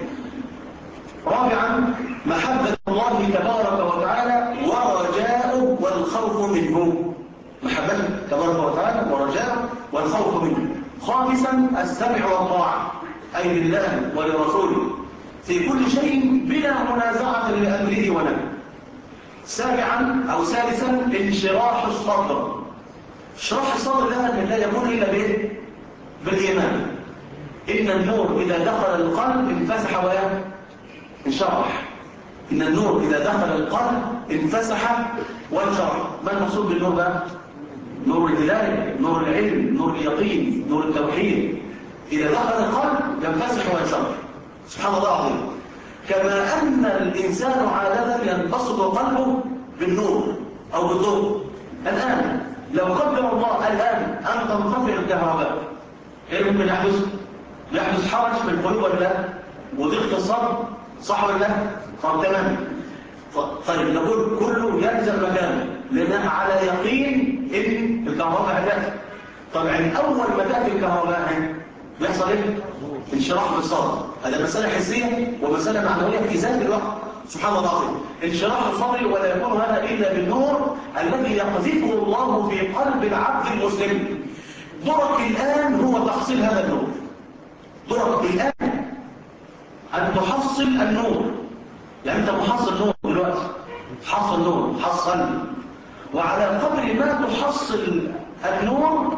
رابعا محبة الله تبارك وتعالى ورجاؤه والخوف منه. محبته تبارك وتعالى ورجاؤه والخوف منه. خامسا السمع والطاعة، أي لله ولرسوله في كل شيء بلا منازعة لأمره ونهيه. سابعا أو سادسا انشراح الصدر. انشراح الصدر ده لا يكون إلا بإيه؟ بالإيمان. إن النور إذا دخل القلب انفسح وانشرح. إن النور إذا دخل القلب انفسح وانشرح. ما المقصود بالنور بقى؟ نور الهداية، نور العلم، نور اليقين، نور التوحيد. إذا دخل القلب ينفسح وينشرح. سبحان الله العظيم. كما أن الإنسان عادة ينبسط قلبه بالنور أو بالضوء. الآن لو قدر الله الآن أن تنطفئ الكهرباء، إيه ممكن يحدث؟ يحدث حرج في القلوب ولا لا؟ وضيق في الصدر، صح ولا لا؟ تمام. طيب نقول كله يلزم مكانه لأنها على يقين إن الكهرباء هتأتي. طبعا أول ما تأتي الكهرباء بيحصل إيه؟ انشراح بالصدر. هذا مسألة حسية ومسألة معنوية في ذات الوقت. سبحان الله العظيم. انشراح الصدر ولا يكون هذا إلا بالنور الذي يقذفه الله في قلب العبد المسلم. دورك الآن هو تحصيل هذا النور. دورك الآن أن تحصل النور. يعني أنت محصل نور دلوقتي، حصل نور، حصل. وعلى قدر ما تحصل النور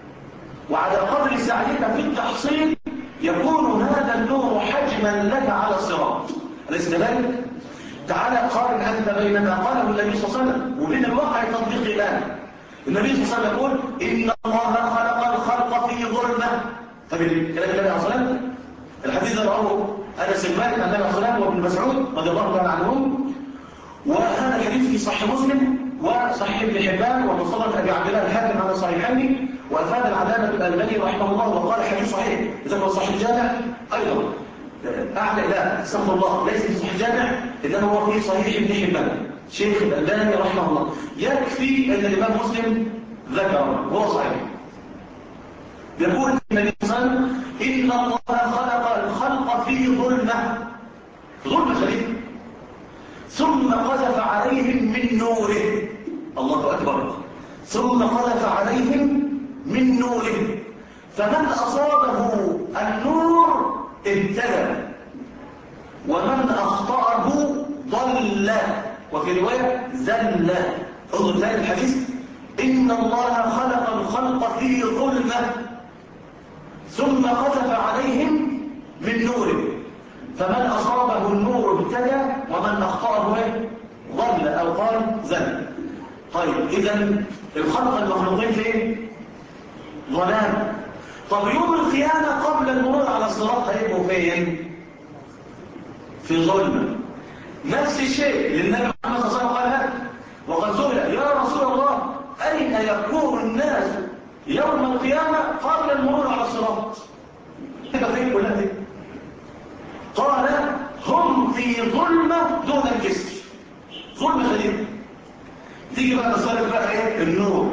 وعلى قدر سعيك في التحصيل يكون هذا النور حجما لك على الصراط. أليس كذلك؟ تعالى قارن أنت بين ما قاله النبي صلى الله عليه وسلم وبين الواقع التطبيقي الآن. النبي صلى الله عليه وسلم يقول: إن الله خلق الخلق في ظلمة. طيب الكلام النبي عليه الصلاة والسلام، الحديث ده رواه أنس بن مالك عن النبي عليه الصلاة والسلام وابن مسعود رضي الله تعالى عنهم. وهذا الحديث في صحيح مسلم وصحيح ابن حبان ومصنف أبي عبد الله الحاكم على صحيحين. وأفاد العلامة الألباني رحمه الله وقال حديث صحيح. إذا هو صحيح الجامع أيضا أعلى، لا استغفر الله، ليس في صحيح الجامع إنما هو في صحيح ابن حبان شيخ الألباني رحمه الله. يكفي أن الإمام مسلم ذكر هو صحيح. يقول النبي صلى الله عليه وسلم: إن الله خلق الخلق في ظلمة، ظلمة شديدة، ثم قذف عليهم من نوره. الله أكبر. ثم قذف عليهم من نوره، فمن أصابه النور اهتدى ومن أخطأه ضل، وفي رواية زل. انظر ثاني الحديث: إن الله خلق الخلق في ظلمة ثم قذف عليهم من نوره، فمن أصابه النور اهتدى ومن أخطأه ضل أو قال زل. طيب إذن الخلق المخلوقين فين؟ ظلام. طب يوم القيامة قبل المرور على الصراط هيبقوا فين؟ في ظلمة. نفس الشيء للنبي محمد صلى الله عليه وسلم قال هذا، وقد سئل: يا رسول الله أين يكون الناس يوم القيامة قبل المرور على الصراط؟ تبقى فين كلها دي؟ قال: هم في ظلمة دون الجسر. ظلمة شديدة. تيجي بقى تصرف بقى ايه؟ النور.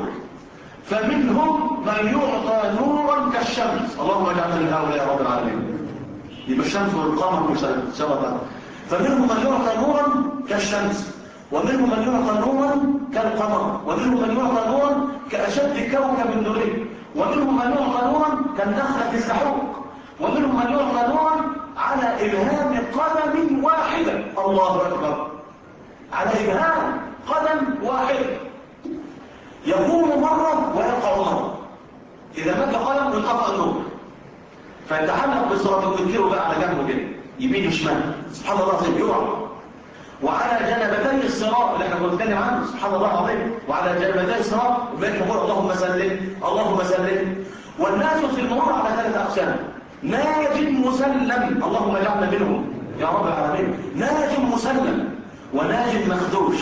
فمنهم من يعطى نورا كالشمس. اللهم اجعلنا من هؤلاء يا رب العالمين. يبقى الشمس والقمر مشابهة. فمنهم من يعطى نورا كالشمس، ومنهم من يعطى نورا كالقمر، ومنهم من يعطى نورا كأشد كوكب دري، ومنهم من يعطى نورا كالنخلة السحوق، ومنهم من يعطى نورا على إبهام قدم واحدة. الله أكبر. على إبهام قدم واحدة، يقوم مرة ويقع مرة، إذا مات قلم انطفأ النور. فيتعلق بالصراط وينكره بقى على جنبه كده يمين وشمال، سبحان الله العظيم، يقع. وعلى جنبتي الصراط اللي احنا كنا بنتكلم عنه، سبحان الله العظيم، وعلى جنبتي الصراط وبيت يقول اللهم سلم اللهم سلم. والناس في المرور على 3 أقسام: ناج مسلم، اللهم اجعلنا منهم يا رب العالمين، ناج مسلم، وناج مخدوش.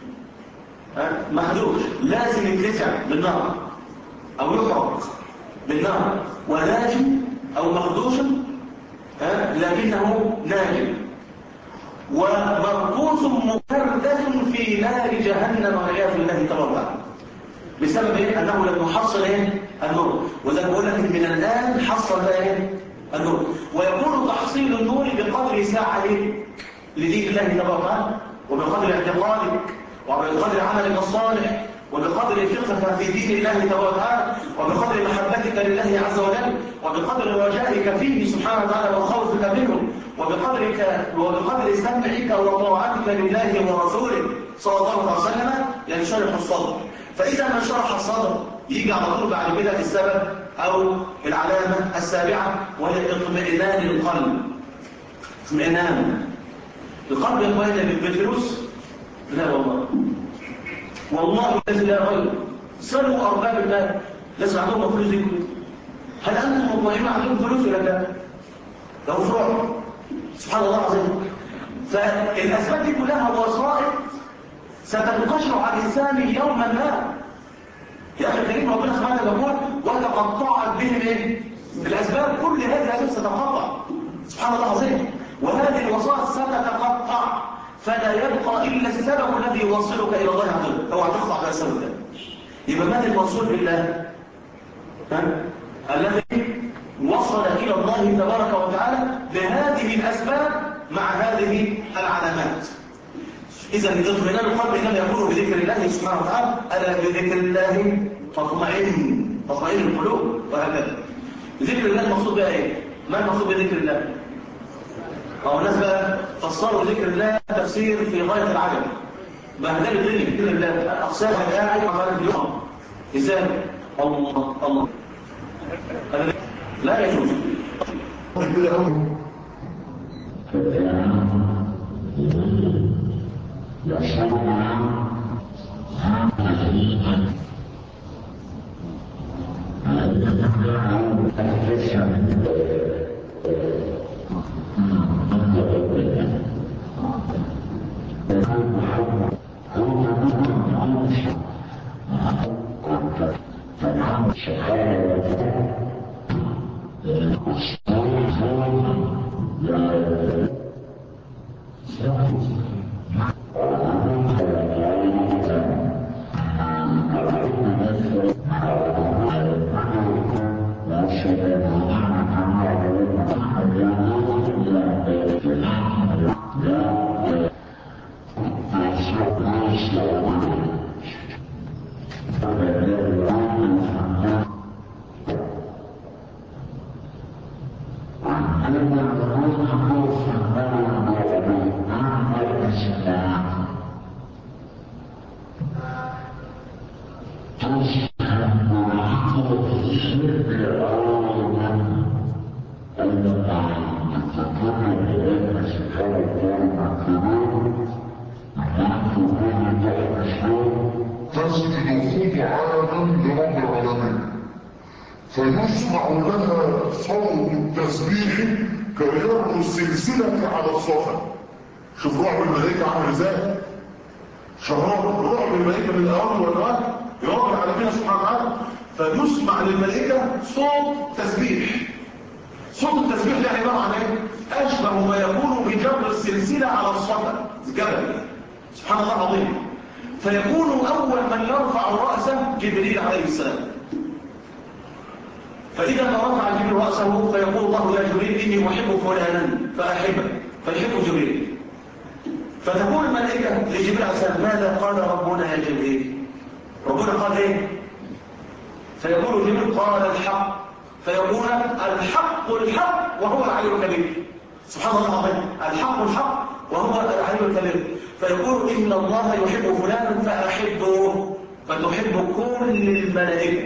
مخدوش لازم يتلسع بالنار أو يحرق بالنار، وناج أو مخدوش لكنه ناج، ومركوز مكردس في نار جهنم والعياذ بالله تبارك بسبب أنه لم يحصل النور. وذلك بقول لك من الآن حصل النور. ويكون تحصيل النور بقدر ساعة لدين الله تبارك، وبقدر اعتقادك، وبقدر عملك الصالح، وبقدر فقهك في دين الله تبارك، وبقدر محبتك لله عز وجل، وبقدر رجائك فيه سبحانه وتعالى وخوفك منه، وبقدر سمعك وطاعتك لله ورسوله صلى الله عليه وسلم ينشرح الصدر. فإذا ما انشرح الصدر يجي على طول بعد كده السبب أو العلامة السابعة، وهي اطمئنان القلب. اطمئنان القلب يا اخواني بالفلوس؟ لا والله، والله الذي لا غير. سلوا أرباب المال، لازم عندهم فلوس دي كلها. هل أنتم مطمئنين عندهم فلوس ولا لا؟ لو فروع سبحان الله العظيم. فالأسباب دي كلها وسائط ستنقشع على الإنسان يوما ما. يا أخي الكريم، ربنا سبحانه يقول وتقطعت بهم الأسباب. كل هذه الأسباب ستتقطع سبحان الله العظيم، وهذه الوسائط ستتقطع، فلا يبقى إلا السبب الذي يوصلك إلى الله عز وجل. اوعى تقطع بقى السبب ده. يبقى من الموصول بالله؟ الذي وصل إلى الله تبارك وتعالى بهذه الأسباب مع هذه العلامات. إذا اطمئنان القلب إنما يكون بذكر الله سبحانه وتعالى. ألا بذكر الله تطمئن القلوب، وهكذا. ذكر الله المقصود بها إيه؟ ما المقصود بذكر الله؟ الناس بقى فسروا ذكر الله تفسير في غاية العجب. بهدل الدنيا ذكر الله أقسام قاعد عمال اليوم. إزاي؟ الله لا يجوز. فيسمع لها صوت التسبيح كير السلسلة على الصفا. شوف رعب الملائكة عامل ازاي؟ رعب الملائكة من الأرض والأرض يرد على فينا سبحانه وتعالى. فيسمع للملائكة صوت تسبيح. صوت التسبيح ده عبارة عن ايه؟ أشبه ما يكون بجر السلسلة على الصفا جبل سبحان الله العظيم. فيكون أول من يرفع رأسه جبريل عليه السلام. فإذا ما رفع جبريل رأسه فيقول الله يا جبريل إني أحب فلانا فأحبه، فيحب جبريل. فتقول الملائكة لجبريل عليه السلام ماذا قال ربنا يا جبريل؟ ربنا قال إيه؟ فيقول جبريل قال الحق. فيقول الحق وهو العلي الكبير سبحان الله العظيم. الحق وهو العلي الكبير. فيقول إن الله يحب فلانا فأحبه، فتحب كل الملائكة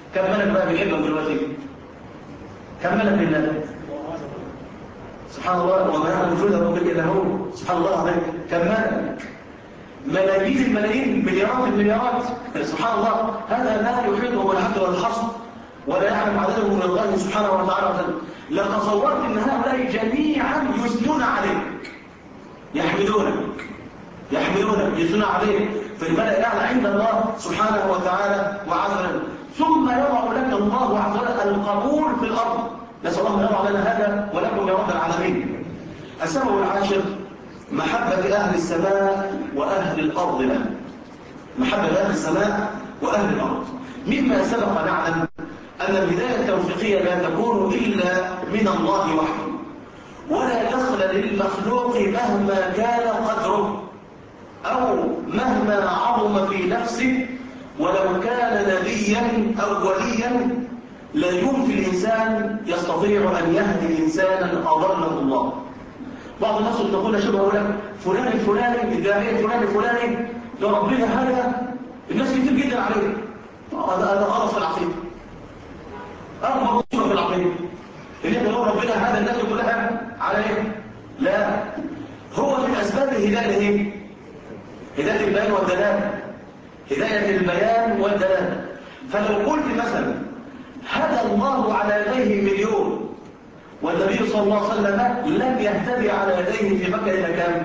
كم ملك بقى بيحبك دلوقتي؟ كم ملك بالله؟ سبحان الله، وما يعلم جنود ربك الا هو. سبحان الله عليك، كم ملك؟ ملايين الملايين، مليارات المليارات. سبحان الله، هذا لا يحيطه العد ولا الحصر ولا يعلم عددهم من الله سبحانه وتعالى. لتصورت ان هؤلاء جميعا يثنون عليك، يحمدونك يثنون عليك في الملأ الأعلى عند الله سبحانه وتعالى وعز وجل. ثم يضع لك الله عز وجل القبول في الأرض. نسأل الله أن يضع لنا هذا ولكم يا رب العالمين. السبب العاشر محبة أهل السماء وأهل الأرض له. محبة أهل السماء وأهل الأرض. مما سبق نعلم أن الهداية التوفيقية لا تكون إلا من الله وحده، ولا دخل للمخلوق مهما كان قدره أو مهما عظم في نفسه، ولو كان نبيا أو وليا لا يمكن الإنسان يستطيع أن يهدي إنسانا أضله الله. بعض الناس تقول شبه يقول لك فلان الفلاني الداعية الفلاني الفلاني لو ربنا هذا الناس كتير جدا عليه. هذا غلط في العقيدة، أكبر مصيبة في العقيدة إن أنت لو ربنا هذا الناس كلها على إيه؟ لا، هو من أسباب الهداية إيه؟ هداية البيان والدلالة، هداية البيان والدلالة. فلو قلت مثلا هدى الله على يديه مليون والنبي صلى الله عليه وسلم لم يهتدي على يديه في مكة إلى كام؟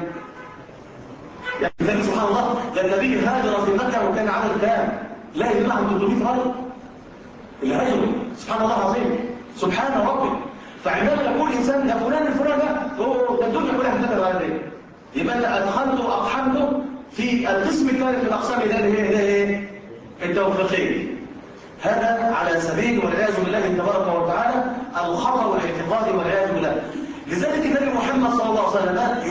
يعني سبحان الله، ده النبي هاجر في مكة وكان عدد كام؟ لا يجمع عن 300 رجل اللي هاجروا. سبحان الله العظيم، سبحان ربي. فعندما يقول إنسان ده فلان الفلان ده الدنيا كلها اهتدت على يديه، يبقى أنت أدخلته وأقحمته في القسم الثالث من الأقسام اللي هي ايه؟ التوفيقية. هذا على سبيل والعياذ بالله تبارك وتعالى الخطأ والاعتقاد والعياذ بالله. لذلك النبي محمد صلى الله عليه وسلم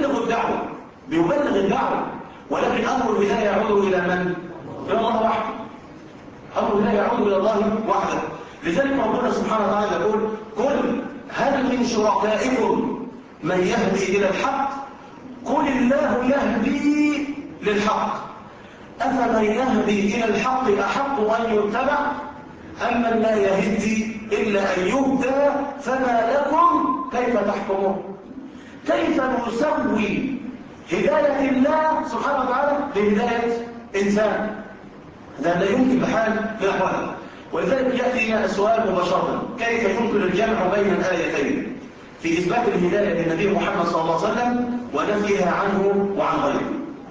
بيبلغ الدعوة، ولكن أمر الهداية يعود إلى من؟ إلى الله وحده. أمر الهداية يعود إلى الله وحده. لذلك ربنا سبحانه وتعالى يقول قل هل من شركائكم من يهدي إلى الحق؟ قل الله يهدي للحق أفمن يهدي إلى الحق أحق أن يتبع أم من لا يهدي إلا أن يهدى فما لكم كيف تحكمون؟ كيف نسوي هداية الله سبحانه وتعالى بهداية إنسان؟ هذا لا يمكن بحال من الأحوال. ولذلك يأتي السؤال مباشرة، كيف يمكن الجمع بين الآيتين في إثبات الهداية للنبي محمد صلى الله عليه وسلم ونفيها عنه وعن غيره؟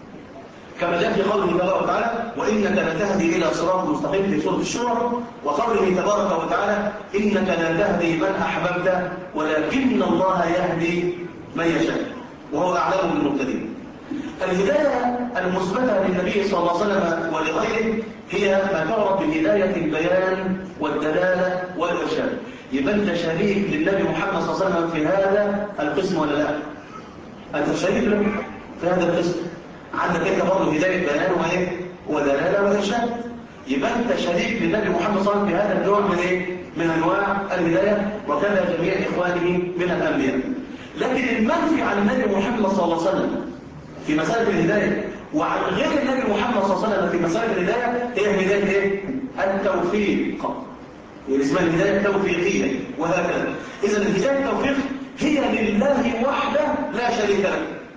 كما جاء في قوله تبارك وتعالى وإنك لتهدي إلى صراط مستقيم في سورة الشورى، وقوله تبارك وتعالى إنك لا تهدي من أحببت ولكن الله يهدي من يشاء وهو أعلم بالمهتدين. الهداية المثبتة للنبي صلى الله عليه وسلم ولغيره هي ما تعرف بهداية البيان والدلالة والإرشاد. يبقى أنت شريك للنبي محمد صلى الله عليه وسلم في هذا القسم ولا لا؟ أنت شريك له في هذا القسم. عندك أنت برضه هداية بيان وإيه؟ ودلالة وإرشاد. يبقى أنت شريك للنبي محمد صلى الله عليه وسلم في هذا النوع من إيه؟ من أنواع الهداية، وكذا جميع إخوانه من الأنبياء. لكن المنفي عن النبي محمد صلى الله عليه وسلم في مسألة الهداية وعن غير النبي محمد صلى الله عليه وسلم في مسألة الهداية هي هداية إيه؟ التوفيق. اسمها الهداية التوفيقية وهكذا. إذا الهداية التوفيق هي لله وحده لا شريك له،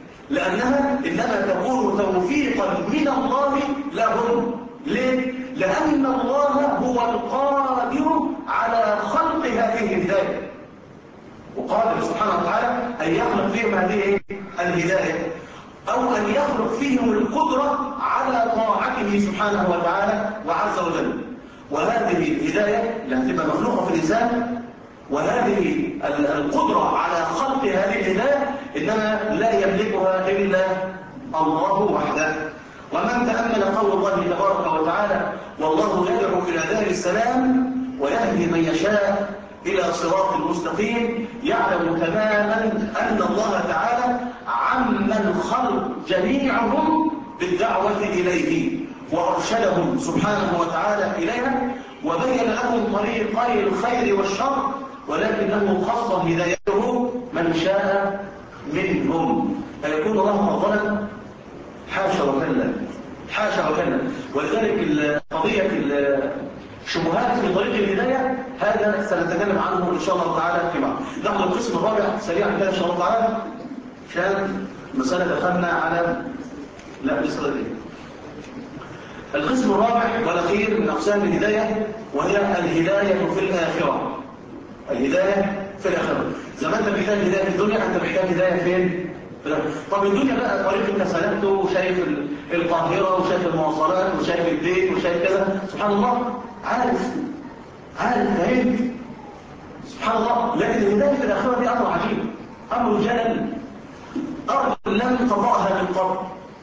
لأنها إنما تكون توفيقا من الله لهم. ليه؟ لأن الله هو القادر على خلق هذه الهداية، وقادر سبحانه وتعالى أن يخلق فيهم هذه الهداية، أو أن يخلق فيهم القدرة على طاعته سبحانه وتعالى وعز وجل. وهذه الهداية التي تبقى مخلوقة في الإنسان، وهذه القدرة على خلق هذه الهداية إنما لا يملكها إلا الله وحده. ومن تأمل قول الله تبارك وتعالى والله يدعو إلى دار السلام ويهدي من يشاء إلى صراط المستقيم، يعلم تماما أن الله تعالى عم الخلق جميعهم بالدعوة إليه وأرشدهم سبحانه وتعالى إليها وبين لهم طريقي الخير والشر، ولكنه خص هدايته من شاء منهم. فيكون الله أفضل؟ حاشا وكلا، حاشا وكلا. ولذلك قضية شبهات في طريق الهداية، هذا سنتكلم عنه إن شاء الله تعالى في بعض. ناخد القسم الرابع سريعا كده إن شاء الله تعالى، عشان مسألة دخلنا على لسه دي. القسم الرابع والأخير من أقسام الهداية وهي الهداية في الآخرة. الهداية في الآخرة. زي ما أنت محتاج هداية في الدنيا، أنت محتاج هداية فين؟ طب الدنيا بقى طريق انت سلكته وشايف القاهرة وشايف المواصلات وشايف البيت وشايف كذا، سبحان الله، عارف فهمت، سبحان الله. لكن الهداية في الآخرة دي أمر عجيب، أمر جلل، أرض لم تطأها من قبل،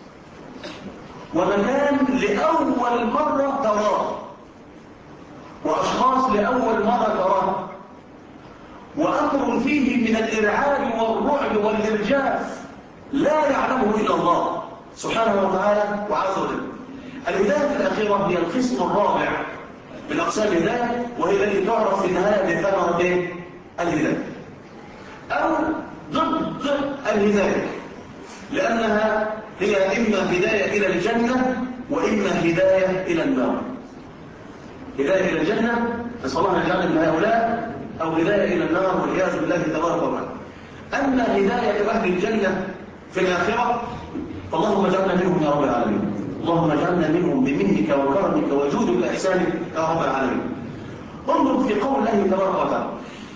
ومكان لأول مرة تراه، وأشخاص لأول مرة تراه، وأمر فيه من الإرعاب والرعب والإرجاف لا يعلمه إلا الله سبحانه وتعالى وعز وجل. الهداية في الأخيرة هي القسم الرابع من أقسام الهداية، وهي التي تعرف في النهاية بثمرة الهداية أو ضد الهداية، لأنها هي إما هداية إلى الجنة وإما هداية إلى النار. هداية إلى الجنة نسأل الله أن يجعلنا من هؤلاء، أو هداية إلى النار والعياذ بالله تبارك وتعالى. أما هداية أهل الجنة في الآخرة فاللهم اجعلنا منهم يا رب العالمين، اللهم اجعلنا منهم بمنك وكرمك وجودك وإحسانك يا رب العالمين. انظر في قول الله تبارك وتعالى: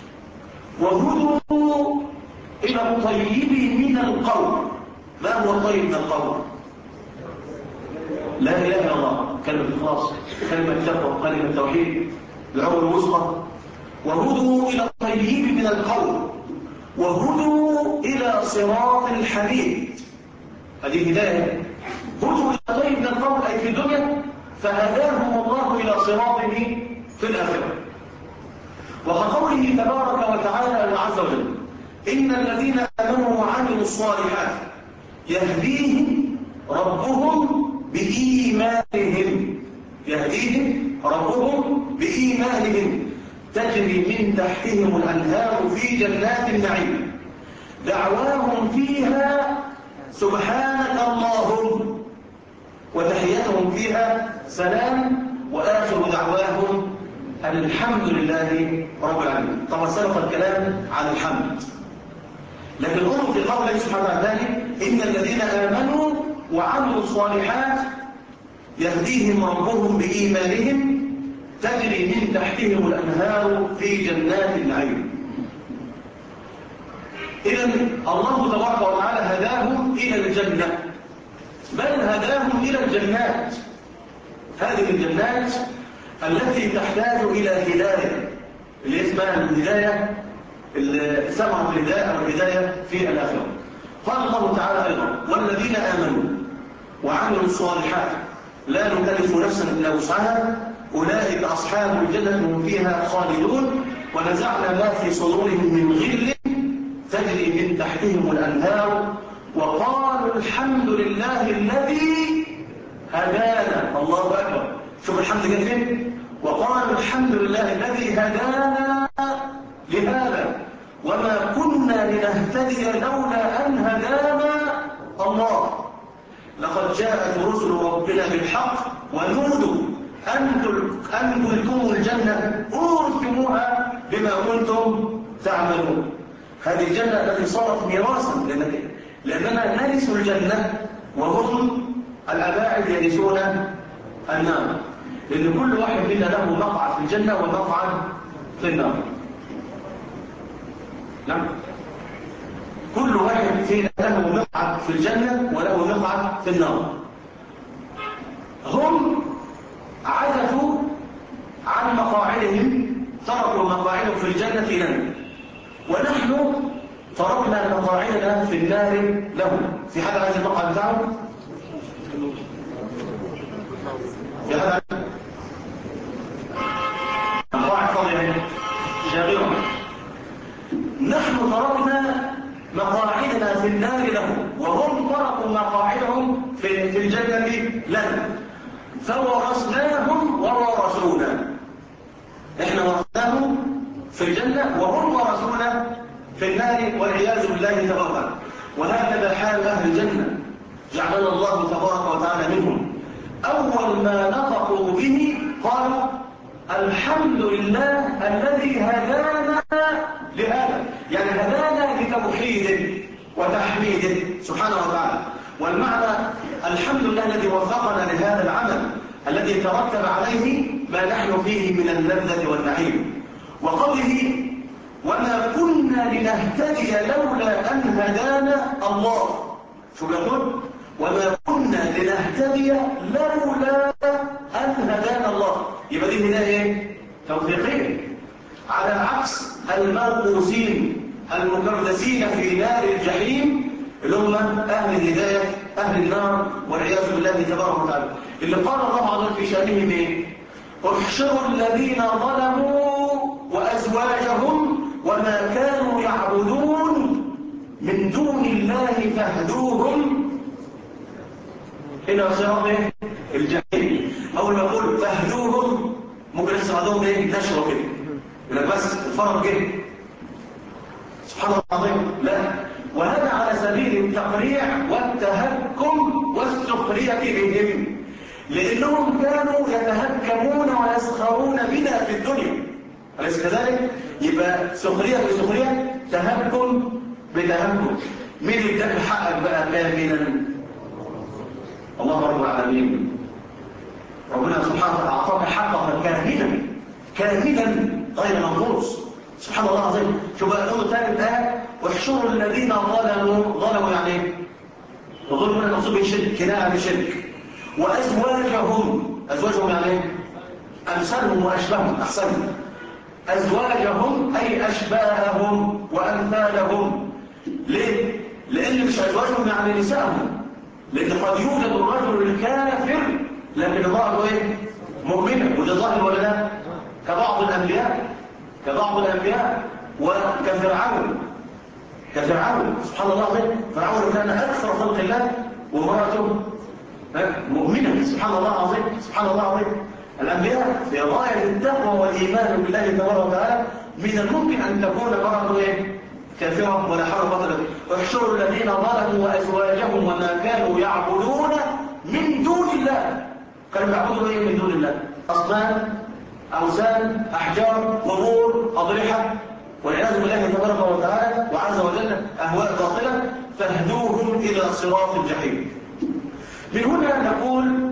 وهدوا إلى الطيب من القول. ما هو الطيب من القول؟ لا إله إلا الله، كلمة الإخلاص، كلمة التقوى، كلمة التوحيد، العروة الوسطى. وهدوا إلى الطيب من القول وهدوا إلى صراط الحميد. هذه هداية. هدوا إلى الطيب من القول أي في الدنيا، فهداهم الله إلى صراطه في الآخرة. وكقوله تبارك وتعالى وعز وجل: إن الذين آمنوا وعملوا الصالحات يهديهم ربهم بإيمانهم، يهديهم ربهم بإيمانهم تجري من تحتهم الأنهار في جنات النعيم دعواهم فيها سبحانك اللهم وتحيتهم فيها سلام وآخر دعواهم أن الحمد لله رب العالمين. طبعا سبق الكلام عن الحمد، لكن انظر في قول الله سبحانه وتعالى: إن الذين آمنوا وعملوا الصالحات يهديهم ربهم بإيمانهم تجري من تحتهم الأنهار في جنات النعيم. إذن الله تبارك وتعالى هداهم إلى الجنة، بل هداهم إلى الجنات. هذه الجنات التي تحتاج إلى هداية، اللي اسمها الهداية، ثمرة الهداية أو الهداية في الآخرة. قال الله تعالى أيضا: والذين آمنوا وعملوا الصالحات لا نكلف نفسا إلا وسعها أولئك أصحاب الجنة هم فيها خالدون ونزعنا ما في صدورهم من غل تجري من تحتهم الأنهار وقالوا الحمد لله الذي هدانا. الله أكبر، شوف الحمد لله، وقالوا الحمد لله الذي هدانا لهذا وما كنا لنهتدي لولا أن هدانا الله لقد جاءت رسل ربنا بالحق ونودوا أن تلكم الجنة أورثتموها بما كنتم تعملون. هذه الجنة التي صارت ميراثا لأننا نرث الجنة وهم الأباعد يرثون النار، لأن كل واحد منا له مقعد في الجنة ومقعد في النار. نعم، كل واحد فينا له مقعد في الجنة وله مقعد في النار. هم عزفوا عن مقاعدهم، تركوا مقاعدهم في الجنة لنا، ونحن تركنا مقاعدنا في النار لهم. في حد عايز المقعد بتاعه؟ في حد عايز مقاعد فاضية شاغرة؟ نحن تركنا مقاعدنا في النار لهم، وهم تركوا مقاعدهم في الجنة لنا، فورثناهم وورثونا. احنا ورثناهم في الجنة وهم ورثونا في النار والعياذ بالله تبارك. وهكذا حال أهل الجنة جعلنا الله تبارك وتعالى منهم. أول ما نطقوا به قالوا الحمد لله الذي هدانا لهذا، يعني هدانا لتوحيده وتحميده سبحانه وتعالى. والمعنى الحمد لله الذي وفقنا لهذا العمل الذي ترتب عليه ما نحن فيه من اللذة والنعيم. وقوله وما كنا لنهتدي لولا أن هدانا الله. شو يقول؟ وما كنا لنهتدي لولا أن هدانا الله. يبقى دي هداية توفيقية، على عكس المرقوسين المكردسين في نار الجحيم اللي هم أهل الهداية أهل النار والعياذ بالله تبارك وتعالى، اللي قال الله عز وجل في شأنهم ايه؟ احشروا الذين ظلموا وأزواجهم وما كانوا يعبدون من دون الله فاهدوهم إلى صراط الجحيم. أول ما يقول فاهدوهم ممكن يحصل عندهم ايه؟ نشوة كده، يقول لك بس الفرق جه سبحان الله العظيم. لا، وهذا على سبيل التقريع والتهكم والسخرية بهم، لأنهم كانوا يتهكمون ويسخرون بنا في الدنيا، أليس كذلك؟ يبقى سخرية بسخرية، تهكم بتهكم. مين اللي اداك حقك بقى كاملا؟ الله رب العالمين. ربنا سبحانه وتعالى أعطاك حقك كاملا غير منقوص سبحان الله العظيم. شوف بقى الأمر الثاني الآية واحشروا الذين ظلموا يعني ايه؟ الظلم هنا المقصود بالشرك، كناية بالشرك. وأزواجهم يعني ايه؟ أمثالهم وأشباههم، أحسنهم. أزواجهم أي أشباههم وأمثالهم. ليه؟ لأن مش أزواجهم يعني نسائهم، لأن قد يوجد الرجل الكافر لكن امرأته ايه؟ مؤمنة، وده ظاهر ولا لا؟ كبعض الأنبياء وكفرعون سبحان الله العظيم. فرعون كان أكثر خلق الله وامرأته مؤمنة سبحان الله العظيم. الأنبياء في غاية التقوى والإيمان بالله تبارك وتعالى، من الممكن أن تكون امرأته ايه؟ كافرة ولا حول ولا قوة. واحشروا الذين ظلموا وأزواجهم وما كانوا يعبدون من دون الله. كانوا يعبدون ايه من دون الله؟ أصنام، أوثان، أحجار، قبور، أضرحة، والعياذ بالله تبارك وتعالى وعز وجل أهواء باطلة، فاهدوهم إلى صراط الجحيم. من هنا نقول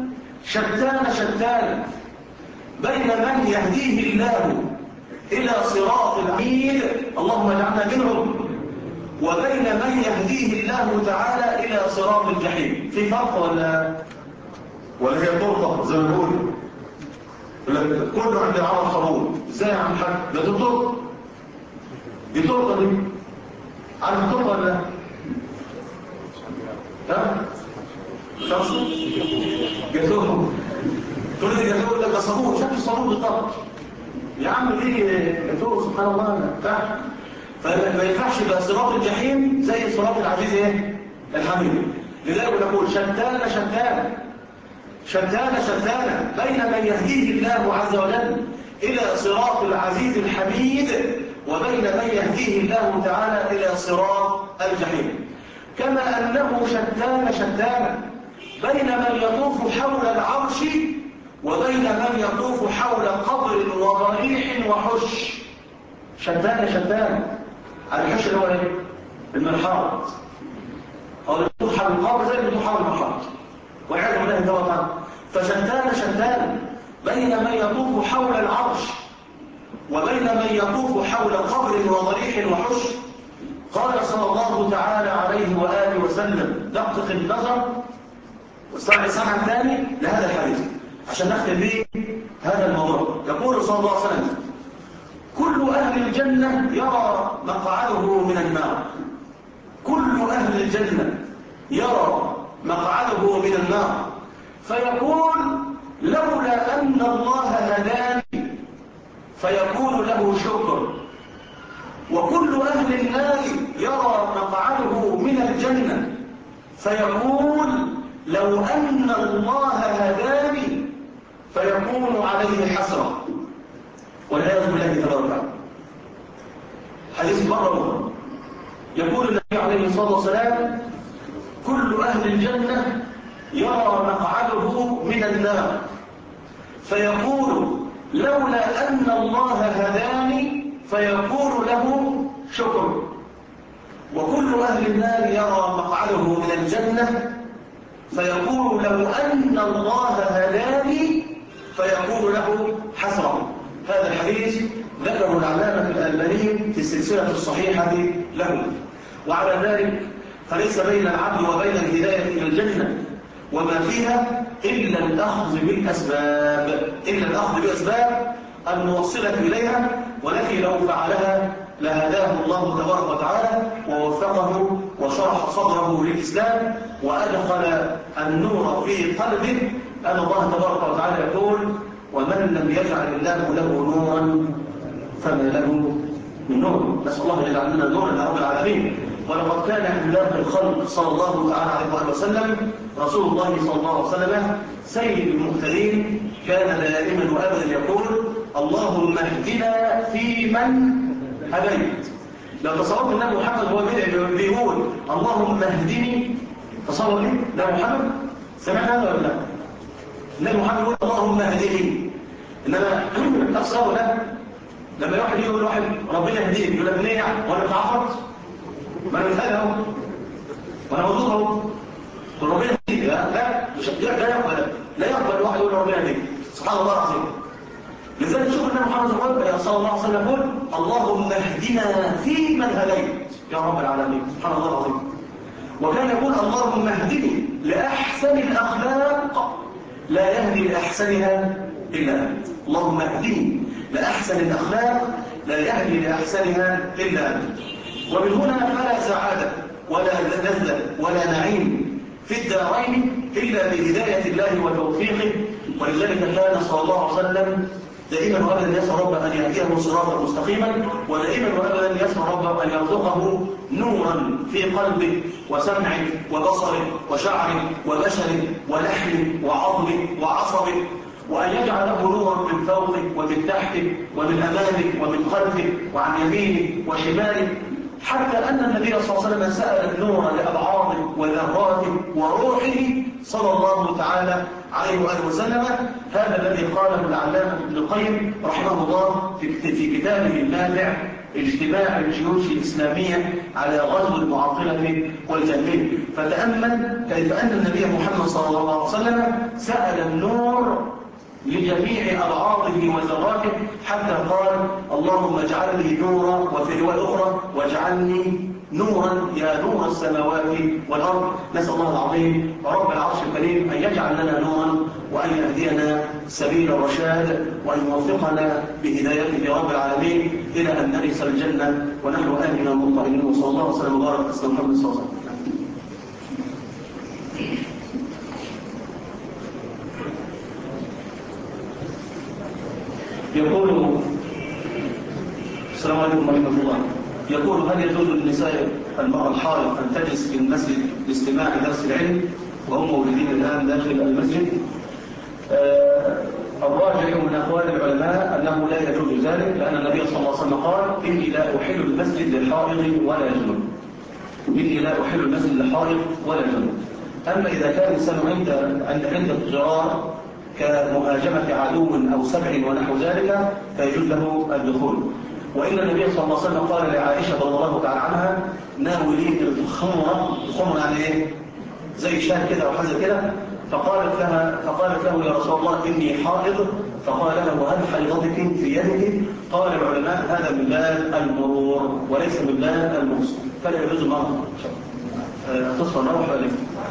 شتان بين من يهديه الله إلى صراط العميد، اللهم اجعلنا منهم، وبين من يهديه الله تعالى إلى صراط الجحيم. في فرق ولا هي طرقة زي ما بنقول؟ كله عند العرب خروج. ازاي يا عم الحاج؟ ده طرقة، دي طرقة دي، عارف الطرقة ولا لا؟ ها؟ شخص جاتوه تقول لي جاتوه ده صابون، شكل صابون بالطبع يا عم دي جاتوه سبحان الله ما ينفعش. فما ينفعش يبقى صراط الجحيم زي صراط العزيز ايه؟ الحميد. لذلك نقول شتان بين من يهديه الله عز وجل إلى صراط العزيز الحميد وبين من يهديه الله تعالى إلى صراط الجحيم. كما أنه شتان بين من يطوف حول العرش وبين من يطوف حول قبر وضريح وحش. شتان. الحش اللي هو ايه؟ المرحاض، أو يطوف حول القبر زي اللي يطوف حول المرحاض والعياذ بالله توفى. فشتان بين من يطوف حول العرش وبين من يطوف حول قبر وضريح وحش. قال صلى الله تعالى عليه وآله وسلم، دقق النظر والسمع الثاني لهذا الحديث عشان نختم به هذا الموضوع. يقول صلى الله عليه وسلم كل أهل الجنة يرى مقعده من النار. كل أهل الجنة يرى مقعده من النار فيقول لولا أن الله هداني، فيكون له شكر. وكل أهل النار يرى مقعده من الجنة فيقول لو أن الله هداني، فيكون عليه حسرة والعياذ بالله تبارك وتعالى. حديث مرة يقول النبي عليه الصلاة والسلام كل أهل الجنة يرى مقعده من النار فيقول لولا أن الله هداني فيكون له شكر. وكل أهل النار يرى مقعده من الجنة فيقول لو أن الله هداني فيقول له حسرة. هذا الحديث ذكره العلامة الألباني في السلسلة الصحيحة له. وعلى ذلك فليس بين العبد وبين الهداية إلى الجنة وما فيها إلا الأخذ بالأسباب الموصلة إليها، والتي لو فعلها لهداه الله تبارك وتعالى ووفقه وشرح صدره للإسلام وأدخل النور في قلبه. أن الله تبارك وتعالى يقول ومن لم يجعل الله له نورا فما له من نور. نسأل الله يجعل لنا نورا يا رب العالمين. ولقد كان عند الخلق صلى الله تعالى عليه وسلم رسول الله صلى الله عليه وسلم سيد المهتدين، كان دائما وابدا يقول اللهم اهدنا فيمن هديت. لو تصورت ان محمد هو بيقول اللهم اهدني، تصور ايه؟ ده محمد سمعنا هذا ولا لا؟ النبي محمد يقول اللهم اهدني، انما تصور ده لما واحد يقول واحد ربنا يهديك يقول لك ليه يعني؟ وانا اتعفرت؟ ما انا مثال اهو وانا موجود اهو ربنا يهديك. لا مش لا يقبل واحد يقول ربنا يهديك. سبحان الله العظيم. لذلك شوف النبي محمد صلى الله عليه وسلم يقول اللهم اهدنا فيمن هديت يا رب العالمين. سبحان الله العظيم. وكان يقول اللهم اهدني لاحسن الاخلاق لا يهدي لاحسنها الا انت. اللهم اهدني لاحسن الاخلاق لا يهدي لاحسنها الا انت. ومن هنا فلا سعاده ولا لذه ولا نعيم في الدارين الا بهدايه الله وتوفيقه. ولذلك كان صلى الله عليه وسلم دائما وابدا يسأل ربه ان يهديه صراطا مستقيما، ودائما وابدا يسأل ربه ان يرزقه نورا في قلبه وسمعه وبصره وشعره وبشره ولحمه وعظمه وعصبه، وان يجعل له نورا من فوقه ومن تحته ومن امامه ومن خلفه وعن يمينه وشماله، حتى ان النبي صلى الله عليه وسلم سأل النور لأبعاضه وذراته وروحه صلى الله تعالى عليه وآله وسلم. هذا الذي قاله العلامة ابن القيم رحمه الله في كتابه النافع اجتماع الجيوش الإسلامية على غزو المعطلة والجهمية. فتأمل كيف أن النبي محمد صلى الله عليه وسلم سأل النور لجميع أبعاضه وذراته حتى قال اللهم اجعل لي نورا، وفي رواية أخرى واجعلني نورا يا نور السماوات والأرض. نسأل الله العظيم رب العرش الكريم أن يجعل لنا نورا وأن يهدينا سبيل الرشاد وأن يوفقنا بهدايته يا رب العالمين إلى أن نرث الجنة ونحن آمنا مطمئنين. وصلى الله وسلم وبارك على سيدنا محمد صلى الله عليه وسلم. يقول السلام عليكم ورحمة الله. يقول هل يجوز للنساء المرأة الحائض أن تجلس في المسجد لاستماع درس العلم وهم موجودين الآن داخل المسجد؟ الراجح من أقوال العلماء أنه لا يجوز ذلك، لأن النبي صلى الله عليه وسلم قال إني لا أحل المسجد للحائض ولا جنب. إني لا أحل المسجد للحائض ولا جنب. أما إذا كان الإنسان عند الضرار كمهاجمة عدو أو سبع ونحو ذلك فيجوز له الدخول. وإن النبي صلى الله عليه وسلم قال لعائشة رضي الله تعالى عنها ناولي الخمرة. الخمر يعني إيه؟ زي شاه كده أو حاجة كده. فقالت له يا رسول الله إني حائض. فقال له وهل حيضتك في يدك؟ قال العلماء هذا من باب المرور وليس من باب المغسل، فلا يجوز المرض. تصفى الروح ولا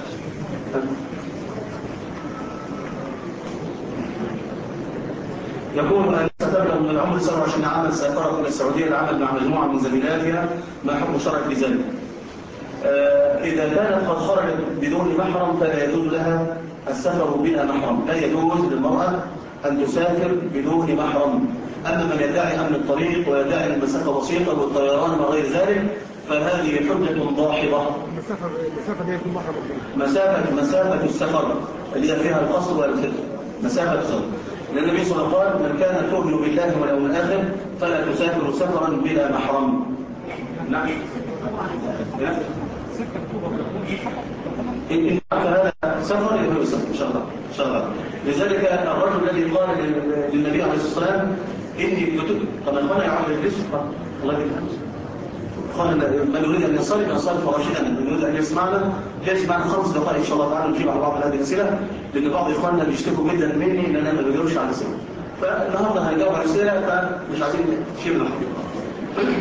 يقول أن ستبلغ من العمر 27 عاما سافرت إلى السعودية للعمل مع مجموعة من زميلاتها، ما حكم شرعك بذلك؟ إذا كانت قد خرجت بدون محرم فلا يجوز لها السفر بلا محرم. لا يجوز للمرأة أن تسافر بدون محرم. أما من يدعي أمن الطريق ويدعي المسافة بسيطة والطيران وغير ذلك فهذه حجة ضاحضة. المسافة دي يكون محرم. مسافة السفر اللي هي فيها القصر والفطر، مسافة السفر. لأن النبي صلى الله عليه وسلم قال من كان تؤمن بالله واليوم الآخر فلا تسافر سفرا بلا محرم. نعم. إن هذا سفر يبقى يسافر ان شاء الله ان شاء الله. لذلك الرجل الذي قال للنبي عليه الصلاه والسلام اني كتبت طب اخوانا يعمل الرزق الله يكرمك. قال من يريد ان ينصرف راشدا، من يريد ان يسمعنا يسمع 5 دقائق ان شاء الله تعالى نجيب على بعض هذه الاسئله، لان بعض اخواننا بيشتكوا جدا مني ان انا ما بجاوبش على الاسئله. فالنهارده هنجاوب على الاسئله فمش عايزين شيء من الحقيقه.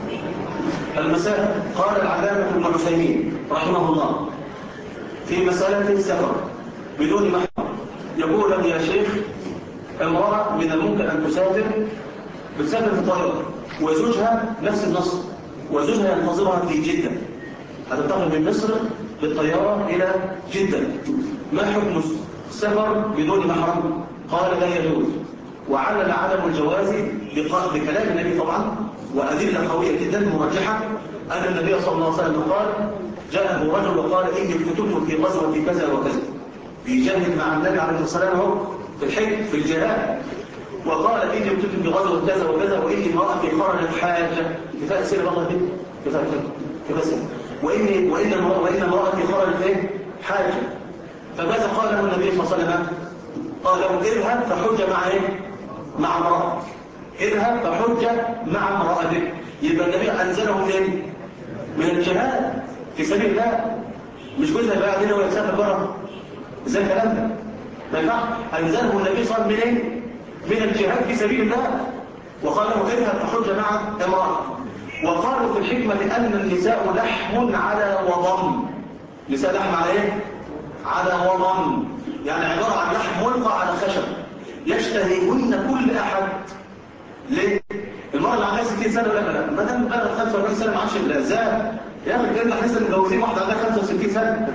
المسائل قال العلامه ابن عثيمين رحمه الله في مساله السفر بدون محرم، يقول يا شيخ امراه من الممكن ان بتسافر في طائره وزوجها نفس النص، وزوجها ينتظرها في جدة، هتنتقل من مصر بالطيارة إلى جدة، ما حكم السفر بدون محرم؟ قال لا يجوز، وعلل عدم الجواز بكلام النبي طبعا وأدلة قوية جدا مرجحة أن النبي صلى الله عليه وسلم قال جاءه رجل وقال إني افتتنت في غزوة كذا وكذا، بيجاهد مع النبي عليه الصلاة والسلام في الحج في الجهاد، وقال إني افتتنت في غزوة كذا وكذا وإني امرأة في خرج حاجة، كفاية سير الله دي كفاية سير، وإن امرأتي خرجت إيه؟ حاجة. فماذا قال له النبي صلى الله عليه وسلم؟ قال له اذهب فحج مع إيه؟ مع امرأتك، اذهب فحج مع امرأتك. يبقى النبي أنزله منين؟ من الجهاد في سبيل الله، مش جزء بقى عندنا ويسافر بره ازاي الكلام ده؟ ما ينفعش. أنزله النبي صلى الله عليه وسلم من الجهاد في سبيل الله، وقال له اذهب فحج مع امرأتك. وقالوا في الحكمة أن النساء لحم على وضم. نساء لحم على ايه؟ على وضم، يعني عبارة عن لحم ملقى على خشب يشتهيهن كل أحد. ليه؟ المرأة اللي عندها 60 سنة ولا لا؟ ما دام بلغت 45 سنة ما عادش الأزاء يا أخي كده احنا لسه متجوزين واحدة عندها 65 سنة.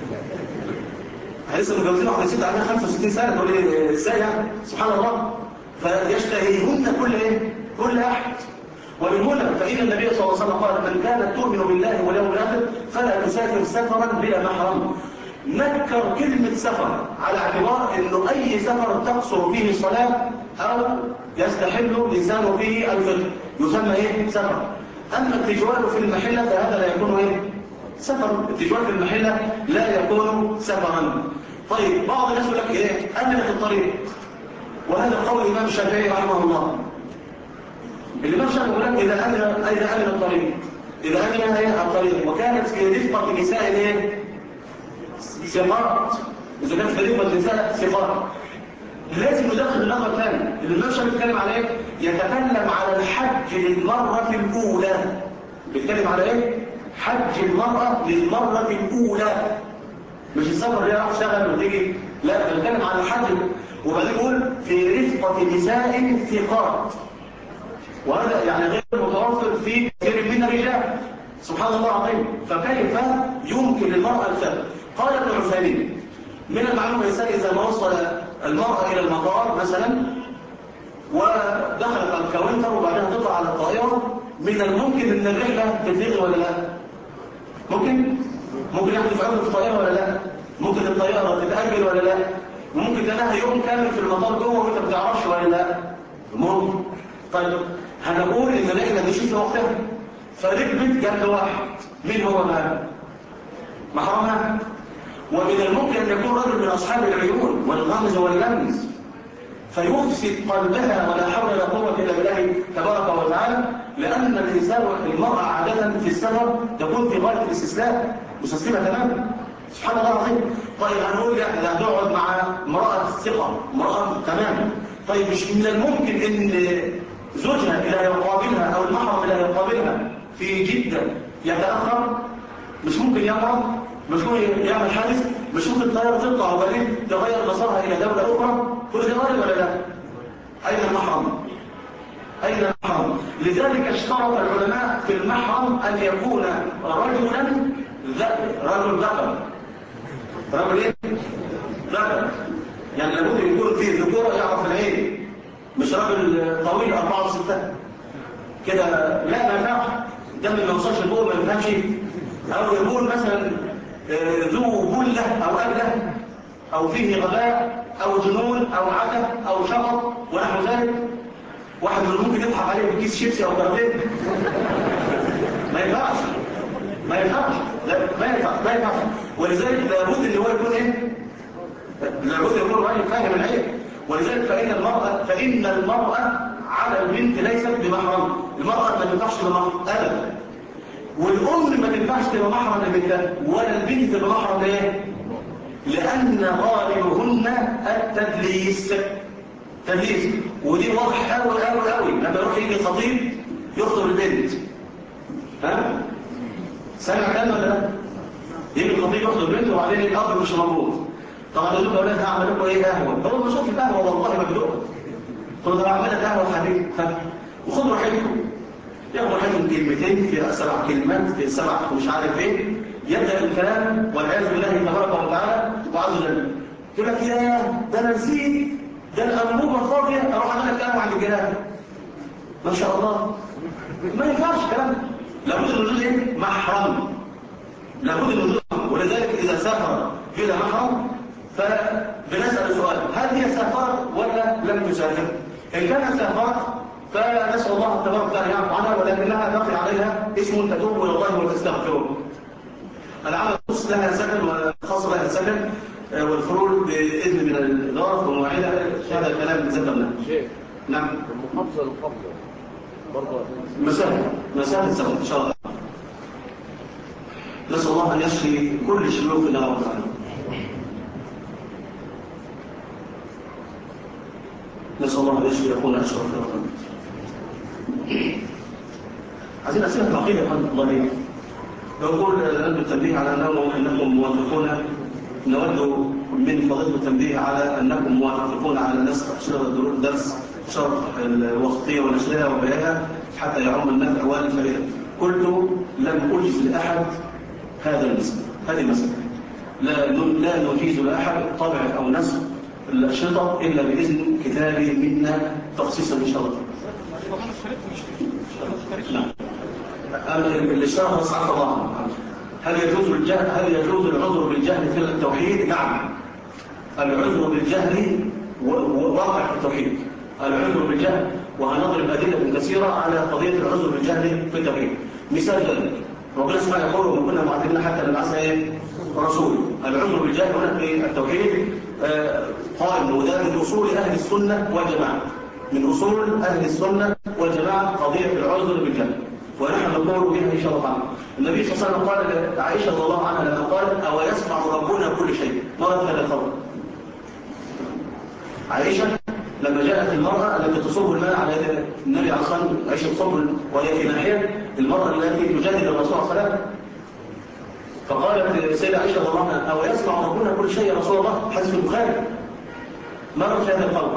احنا لسه متجوزين واحدة ست عندها 65 سنة، تقول لي ازاي يعني؟ سبحان الله. فيشتهيهن كل ايه؟ كل أحد. ومن هنا فإن النبي صلى الله عليه وسلم قال من كانت تؤمن بالله واليوم الآخر فلا تسافر سفرا بلا محرم. نذكر كلمة سفر على اعتبار انه اي سفر تقصر فيه الصلاة او يستحل لسانه فيه الفطر يسمى ايه؟ سفر. اما التجوال في المحلة فهذا لا يكون ايه؟ سفر. التجوال في المحلة لا يكون سفرا. طيب بعض الناس يقول لك ايه؟ امن في الطريق، وهذا قول الامام الشافعي رحمه الله. الامام الشافعي يقول لك اذا امن الطريق، اذا امن الطريق وكانت في رفقة نساء ايه؟ ثقات، إذا كانت فريقة النساء ثقات، لازم ندخل النظر ثاني. الإمام الشافعي بيتكلم على إيه؟ يتكلم على الحج للمرة الأولى. بيتكلم على إيه؟ حج المرأة للمرة الأولى، مش السفر اللي راح تشتغل وتيجي، لا بيتكلم على الحج. وبعدين يقول في رفقة نساء ثقات، وهذا يعني غير متوفر في كثير من الرجال. سبحان الله العظيم. فكيف يمكن للمرأة السفر؟ قال ابن عثيمين من المعلوم الإنسان إذا ما وصل المرأة إلى المطار مثلا ودخلت على الكاونتر وبعدها تطلع على الطائرة، من الممكن أن الرحلة تتلغي ولا لا؟ ممكن يحدث أمر في الطائرة ولا لا؟ ممكن الطائرة تتأجل ولا لا؟ وممكن لها يوم كامل في المطار جوه وانت ما بتعرفش ولا لا؟ ممكن. طيب هنقول إن الرحلة مشيت في وقتها فركبت جنب واحد، مين هو بقى؟ محرمها. ومن الممكن أن يكون رجل من أصحاب العيون والغمز واللمس فيفسد قلبها، ولا حول ولا قوة إلا بالله تبارك وتعالى، لأن الإنسان المرأة عادة في السفر تكون في غاية الاستسلام، مستسلمة تماما. سبحان الله العظيم. طيب هنقول لا تقعد مع امرأة ثقة، امرأة تماما. طيب مش من الممكن أن زوجها اللي هيقابلها أو المحرم اللي هيقابلها في جدة يتأخر؟ مش ممكن يمرض، مش ممكن يعمل حادث، مش ممكن الطيارة تطلع وبعدين تغير مسارها إلى دولة أخرى؟ كل ده وارد ولا لا؟ أين المحرم؟ أين المحرم؟ لذلك اشترط العلماء في المحرم أن يكون رجلا رجل ذكر. رجل إيه؟ ذكر. يعني لابد يكون فيه ذكورة يعرف العين، مش رجل طويل 4 و6 كده، لا ما ينفعش. دم ما يوصلش لفوق ما يفهمش، أو يكون مثلا ذو بلة أو أبلة أو فيه غباء أو جنون أو عته أو شقط ونحو ذلك. واحد من ممكن يضحك عليه بكيس شيبسي أو كارتين. ما ينفعش. لا ما ينفعش. ولذلك لابد ان هو يكون ايه؟ لابد يكون راجل فاهم العيب. ولذلك فإن المرأة على البنت ليست بمحرم. المرأة ما تنفعش بمحرم أبدا، والأم ما تنفعش تبقى محرم لبنتها، ولا البنت تبقى محرم ليه؟ لأن غالبهن التدليس. تدليس، ودي واضح قوي قوي قوي لما يروح يجي خطيب يخطب البنت. ها؟ سامع كلام ولا لا؟ يجي الخطيب يخطب البنت وبعدين الأب مش موجود. طبعا يقول له أولاد هعمل لكم إيه قهوة؟ هو مش شايف قهوة والله مبدوءة. قلت له هعمل لك قهوة يا حبيبي، وخدوا راحتكم. ياخدوا راحتهم كلمتين في 7 كلمات في 7 مش عارف ايه، يبدأ الكلام والعياذ بالله تبارك وتعالى وعز وجل. يقول لك يا ده انا نسيت، ده الانبوبه فاضيه، اروح اعمل لك قهوه عند الجيران. ما شاء الله. ما ينفعش الكلام ده. لابد من وجود ايه؟ محرم. لابد من وجود محرم. ولذلك اذا سافر بلا محرم فبنسال سؤال: هل هي سافرت ولا لم تسافر؟ ان كانت سافرت فنسال الله تبارك وتعالى يعفو عنها، ولكنها بقي عليها اسم تتوب الى الله وتستغفره. العمل خاص لها سكن وخاص لها سكن، والخروج باذن من الاداره ومواعيدها. هذا الكلام ذكرناه. نعم. المحافظه برضه مسافه سفر ان شاء الله. نسال الله ان يشفي كل شيوخنا ومعنا. نسال الله ان يشفي اخونا اشرف الرحمن. عايزين اسئله تعقيد يا حضره الله. يقول التنبيه على انكم موافقون، نود من فضيلة التنبيه على انكم موافقون على نسخ درس شرح الوسطيه ونشرها وبيانها حتى يعم النفع والفائده. قلت لم اجز لاحد هذا المسألة. هذه مسألة لا نجيز لاحد طبع او نسخ الاشرطه الا باذن كتابي منا تخصيصا ان شاء الله. نعم. الاشتراك صعب الله. هل يجوز العذر بالجهل في التوحيد؟ نعم. العذر بالجهل واقع في التوحيد. العذر بالجهل، وهنضرب أدلة كثيرة على قضية العذر بالجهل في التوحيد. مثال ذلك ربنا سبحانه يقول: وما كنا معذبين حتى نبعث رسول. العذر بالجهل هنا في التوحيد قائم، وده من أصول أهل السنة والجماعة. من أصول أهل السنة والجماعة قضية العذر بالجهل، ونحن نقول بها إن شاء الله تعالى. النبي صلى الله عليه وسلم قال لعائشة رضي الله عنها لما قالت: أو يسمع ربنا كل شيء؟ مرت هذا الخبر. عائشة لما جاءت المرأة التي تصب الماء على يد النبي عليه الصلاة والسلام، عائشة تصب وهي في ناحية المرأة التي تجادل الرسول صلى الله عليه وسلم، فقالت السيدة عائشة رضي الله عنها: أو يسمع ربنا كل شيء يا رسول الله؟ حديث البخاري. مرت هذا القول.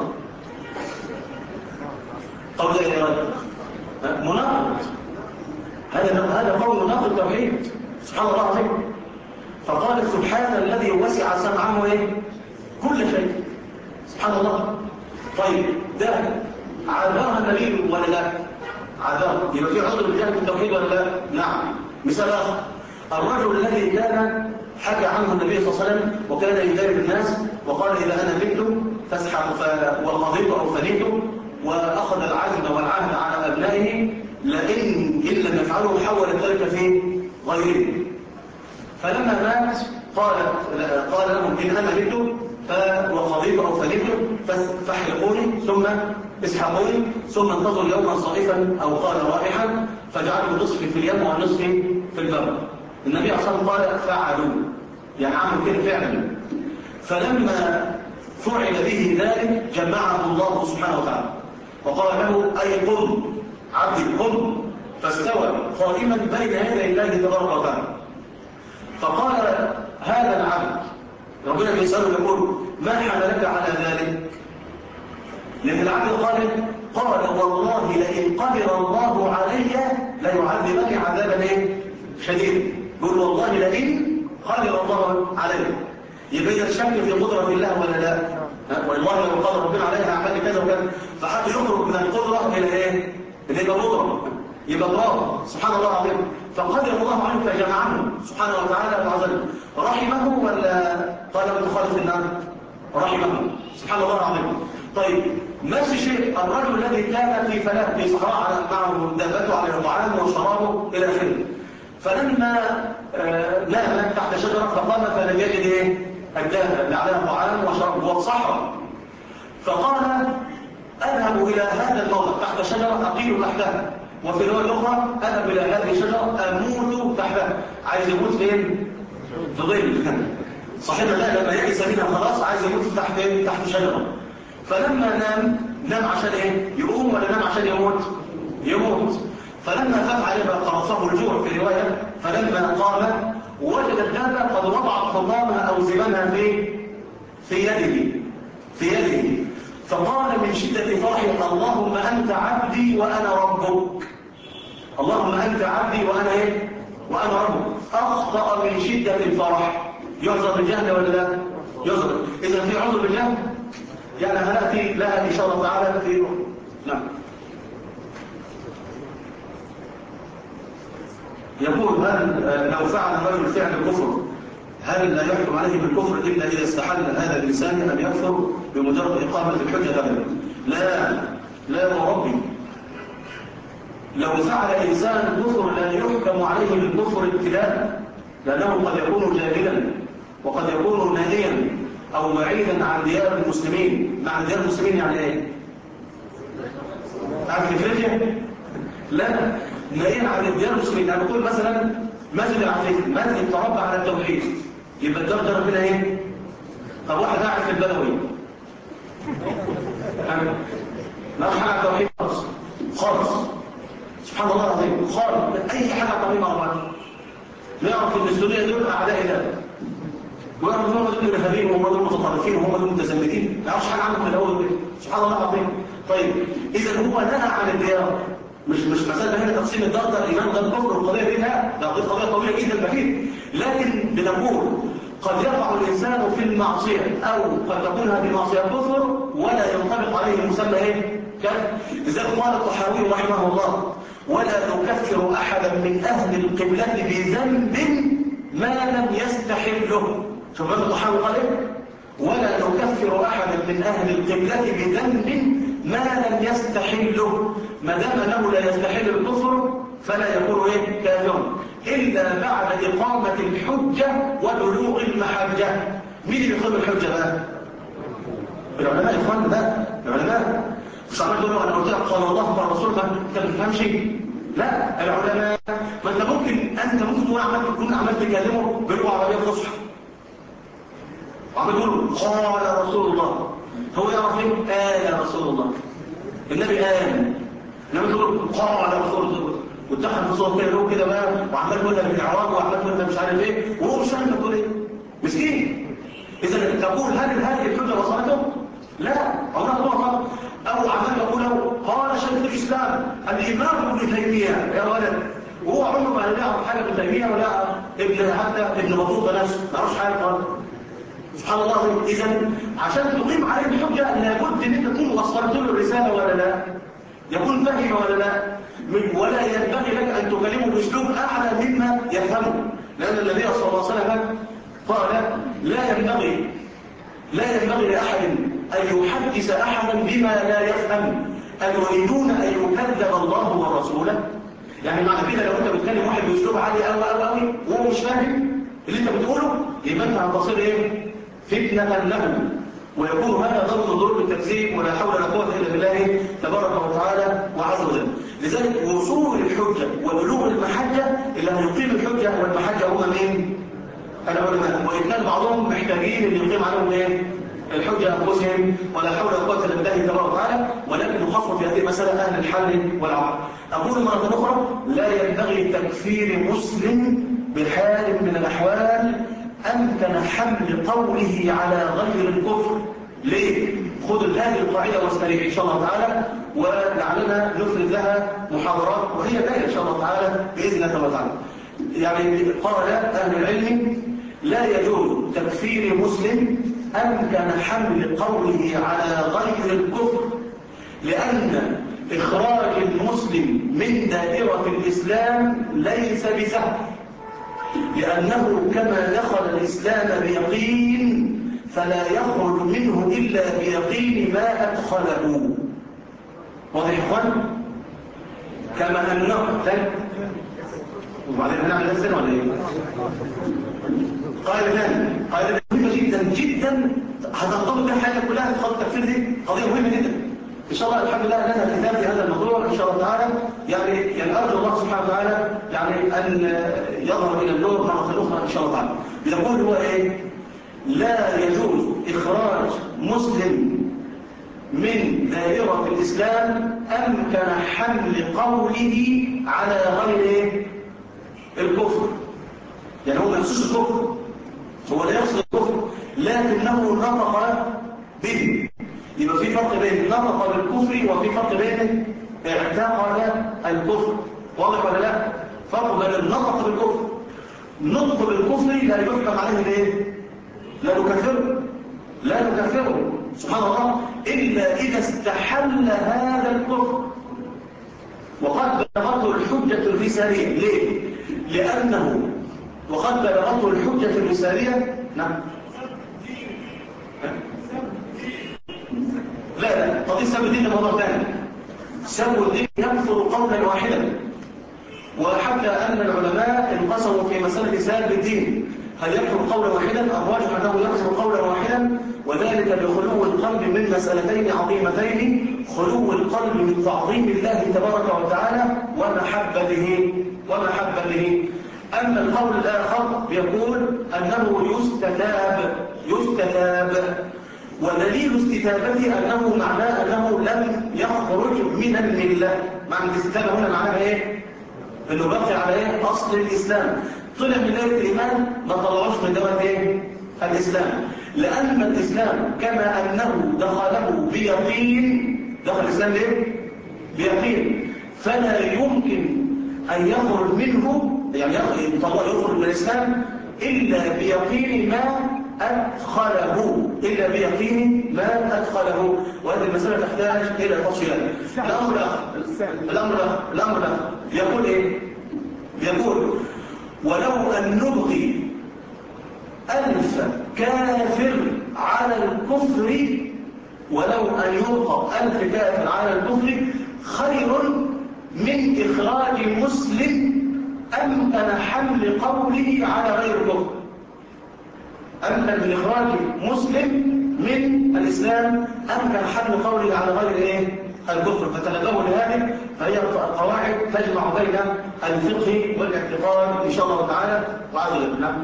قول إيه رجل؟ مناقض. هذا قول مناقض التوحيد. سبحان الله العظيم. فقال: سبحان الذي وسع سمعه كل شيء. سبحان الله. طيب ده عذرها النبي ولا لا؟ عذرها. يبقى في عذر بالجهل في التوحيد ولا لا؟ نعم. مثال اخر: الرجل الذي كان حكى عنه النبي صلى الله عليه وسلم وكان يجاري الناس وقال: اذا انا مت فاسحق وقضيت او فنيت، واخذ العزم والعهد على ابنائه لئن لم يفعلوا حول ذلك في غيره. فلما مات قال لهم: ان انا مت وقضيت او فنيت فاحرقوني ثم اسحقوني ثم انتظروا يوما صائفا او قال رائحا فجعلوا نصفي في اليم ونصفي في البر. النبي عليه الصلاه والسلام قال: فعلوا، يعني عملوا كده فعلا. فلما فعل به ذلك جمعه الله سبحانه وتعالى وقال له: اي قم عبدي قم، فاستوى قائما بين يدي الله تبارك وتعالى. فقال هذا العبد، ربنا بيسأله يقول: ما حملك على ذلك؟ لأن العبد قال: والله لئن قدر الله علي ليعذبني عذابا شديدا. يقول: والله لئن قدر الله علي. يبقى إذا الشك في قدرة الله ولا لا؟ والله لو قدر ربنا عليه هعمل كذا وكذا. فحتى يخرج من القدرة إلى إيه؟ إلى قدرة، يبقى الله سبحان الله العظيم. فقدر الله عنه فجمعه سبحانه وتعالى وعزله. رحمه ولا قال له تخالف النار؟ رحمه سبحان الله العظيم. طيب نفس الشيء الرجل الذي كان في فلاح في صحراء معه دابته على طعامه وشرابه الى اخره، فلما نام تحت شجرة فقام فلم يجد إيه؟ أجداها لعلها طعام وشرب هو الصحراء. فقال أذهب إلى هذا الموضع تحت شجرة أقيل تحتها، وفي الرواية الأخرى أذهب إلى هذه الشجرة أموت تحتها. عايز يموت فين؟ في ظل. صاحبنا ده لما يئس منها خلاص عايز يموت تحت شجرة. فلما نام عشان ايه؟ يقوم ولا نام عشان يموت. فلما فات عليه بقى قرصه الجوع في رواية، فلما قام وجد الدابة قد وضعت حطامها أو زمامها في يده. فقال من شدة فرحه اللهم أنت عبدي وأنا ربك. اللهم أنت عبدي وأنا ربك. أخطأ من شدة الفرح. يعذر بالجهل ولا لا؟ يعذر. إذا في عذر بالجهل يعني هنأتي لها إن شاء الله تعالى في نعم. يقول هل لو فعل الرجل فعل الكفر هل لا يحكم عليه بالكفر إلا إذا استحل هذا الإنسان أن يكفر بمجرد إقامة الحجة غيره؟ لا وربي، لو فعل إنسان كفر لا يحكم عليه بالكفر ابتداء، لأنه قد يكون جاهلا وقد يكون نائيا أو بعيدا عن ديار المسلمين. مع ديار المسلمين يعني إيه؟ عن إفريقيا؟ لا، نائيا عن ديار المسلمين. يعني نقول مثلا مسجد العفريت، مسجد تربى على التوحيد، يبقى الدرجة كده إيه؟ طب واحد قاعد في البدوي ما في حاجة توحيد خالص سبحان الله العظيم خالص، أي حاجة طبيعية أربعة يعرف إن السورية دول أعداء الله، ويعرف إن هم دول إرهابيين وهم دول متطرفين وهم دول متزمتين، ما يعرفش حاجة عنهم من الأول كده سبحان الله العظيم. طيب إذا هو نهى عن الديار، مش مسألة هنا تقسيم الدار ده الإيمان ده الكفر والقضية دي لا، ده قضية طويلة جدا بعيد، لكن بنقول قد يقع الإنسان في المعصية أو قد تكون هذه المعصية كفر ولا ينطبق عليه المسمى إيه؟ كفر. لذلك قال الطحاوي رحمه الله ولا نكفر أحدا من أهل القبلة بذنب ما لم يستحله. شوف الطحاوي قال إيه؟ ولا نكفر أحدا من أهل القبلة بذنب ما لم يستحله، ما دام أنه لا يستحل الكفر فلا يكون إيه؟ كافر إلا بعد إقامة الحجة وبلوغ المحجة. مين اللي يقيم الحجة بقى؟ العلماء يا إخوان بقى، العلماء. مش عمال تقول له أنا قلت لك قال الله قال الرسول أنت ما بتفهمش؟ لا، العلماء. ما أنت ممكن تكون عمال تكلمه بلغة عربية فصحى وعمال تقول قال رسول الله، هو يعرف ايه؟ يا رسول الله النبي لما تقول قال رسول الله واتدخل في صوت كده له كده بقى وعمال تقول لك الاعراب وعمال تقول لك مش عارف ايه وهو مش فاهم تقول ايه، مسكين. اذا تقول هل هذه الحجه وصلته؟ لا، عمرها ما وصلت. او عمال يقول له قال شيخ الاسلام الامام ابن تيميه يا ولد، وهو عمره ما يعرف حاجه ابن تيميه ولا حتى ابن بطوطه نفسه ما يعرفش حاجه خالص سبحان الله. إذا عشان تقيم عليه الحجة لابد ان انت تكون وصلت له الرسالة ولا لا، يكون فهم ولا لا، ولا ينبغي لك ان تكلمه باسلوب اعلى مما يفهمه، لان النبي صلى الله عليه وسلم قال لا ينبغي لاحد ان يحدث احدا بما لا يفهم، أتريدون ان يكذب الله ورسوله؟ يعني معنى كده لو انت بتكلم واحد باسلوب عالي قوي وهو مش فاهم اللي انت بتقوله يبقى انت هتصير ايه؟ فتنة له، ويكون هذا ضمن ضرب التكذيب ولا حول ولا قوة إلا بالله تبارك وتعالى وعز وجل. لذلك وصول الحجة وبلوغ المحجة اللي هيقيم الحجة والمحجة هم مين؟ العلماء، وإن كان بعضهم محتاجين اللي يقيم عليهم ايه؟ الحجة أنفسهم ولا حول ولا قوة إلا بالله تبارك وتعالى، ولكن نخصص في هذه المسألة أهل الحل والعقل. أقول مرة أخرى لا ينبغي تكفير مسلم بحال من الأحوال أمكن حمل قوله على غير الكفر. ليه؟ خذ هذه القاعدة واستريح إن شاء الله تعالى، ولعلنا نفرد لها محاضرات وهي جاية إن شاء الله تعالى بإذن الله تعالى. يعني قال أهل العلم لا يجوز تكفير مسلم أمكن حمل قوله على غير الكفر، لأن إخراج المسلم من دائرة الإسلام ليس بسهل، لأنه كما دخل الإسلام بيقين فلا يخرج منه إلا بيقين ما أدخله. واضح إخوان؟ كما أنه وبعدين هنعمل نفسنا ولا ايه؟ قاعدة ثانية، قاعدة مهمة جدا جدا هتنضبط بها حياتك كلها في قضية التكفير دي، قضية مهمة جدا. إن شاء الله الحمد لله لنا كتاب في هذا الموضوع إن شاء الله تعالى، يعني أرجو الله سبحانه وتعالى أن يظهر إلى النور مرة أخرى إن شاء الله تعالى. يقول هو إيه؟ لا يجوز إخراج مسلم من دائرة الإسلام أمكن حمل قوله على غير الكفر. يعني هو ما يقصدش الكفر، هو لا يقصد الكفر لكنه نطق به. يبقى في فرق بين نطق بالكفر وفي فرق بين اعتقد الكفر. واضح ولا لا؟ فرق بين النطق بالكفر. نطق بالكفر لا يحكم عليه بايه؟ لا نكفره سبحان الله إلا إذا استحل هذا الكفر وقد بلغته الحجة الرسالية. ليه؟ لأنه وقد بلغته الحجة الرسالية. نعم. لا قضية سب الدين ده موضوع ثاني. سب الدين يكفر قولا واحدا، وحتى أن العلماء انقسموا في مسألة سب الدين، هل يكفر قولا واحدا؟ الراجح أنه يكفر قولا واحدا، وذلك بخلو القلب من مسألتين عظيمتين: خلو القلب من تعظيم الله تبارك وتعالى ومحبته. أما القول الآخر يقول أنه يستتاب، ودليل استتابته أنه معناه أنه لم يخرج من الملة. معنى الاستتابة هنا معناها إيه؟ أنه بقي على إيه؟ أصل الإسلام، طلع من دائرة الإيمان، ما طلعوش من دائرة إيه؟ الإسلام. لأن الإسلام كما أنه دخله بيقين، دخل الإسلام ليه؟ بيقين، فلا يمكن أن يخرج منه، يعني يخرج من الإسلام إلا بيقين ما أدخله، وهذه المسألة تحتاج إلى تفصيلات. الأمر الآخر يقول إيه؟ يقول ولو أن نبقي 1000 كافر على الكفر، ولو أن يبقى 1000 كافر على الكفر خير من إخراج مسلم أمكن حمل قوله على غير الكفر. أمكن من إخراج مسلم من الإسلام أمكن حمل قوله على غير إيه؟ الكفر. فتنبهوا لهذه، فهي قواعد تجمع بين الفقه والاعتقاد إن شاء الله تعالى وعدل. نعم.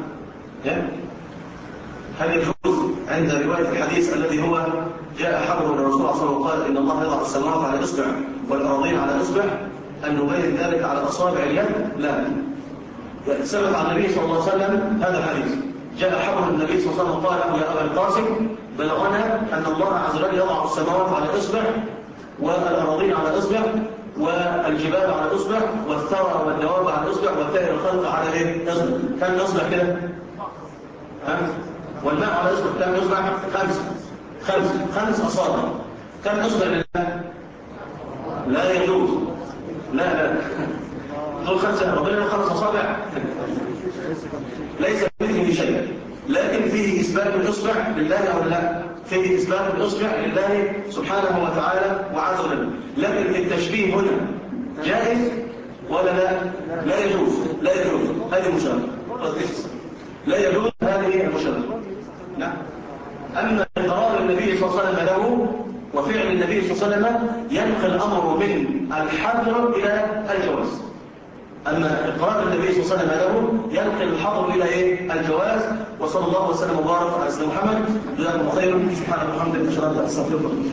هل يجوز عند رواية الحديث الذي هو جاء حبر الرسول صلى الله عليه وسلم وقال إن الله يضع السماوات على إصبع والأراضين على إصبع أن نبين ذلك على أصابع اليد؟ لا. ثبت عن النبي صلى الله عليه وسلم هذا الحديث. جاء حبر النبي صلى الله عليه وسلم وقال يا أبا القاسم بلغنا أن الله عز وجل يضع السماوات على إصبع والأراضين على إصبع والجبال على إصبع والثرى والدواب على إصبع وسائر الخلق على إيه؟ إصبع. كم إصبع كده؟ والماء على إصبع كم إصبع؟ 5 أصابع. كم إصبع لله؟ لا يجوز. لا دول 5، ربنا له 5 أصابع. ليس فيه شيء، لكن فيه إثبات الإصبع لله أو لا؟ فيه إثبات الإصبع لله سبحانه وتعالى وعز وجل. لكن التشبيه هنا جائز ولا لا؟ لا يجوز. هذه المشابهة. لا يجوز هذه المشابهة. نعم. أما إقرار النبي صلى الله عليه وسلم له وفعل النبي صلى الله عليه وسلم ينقل الأمر من الحظر إلى الجواز. أما إقرار النبي صلى الله عليه وسلم له ينقل الحظر إلى إيه؟ الجواز. وصلى الله وسلم وبارك على سيدنا محمد. جزاكم الله خيرا. سبحانك وبحمدك أشهد أن لا إله إلا أنت أستغفرك.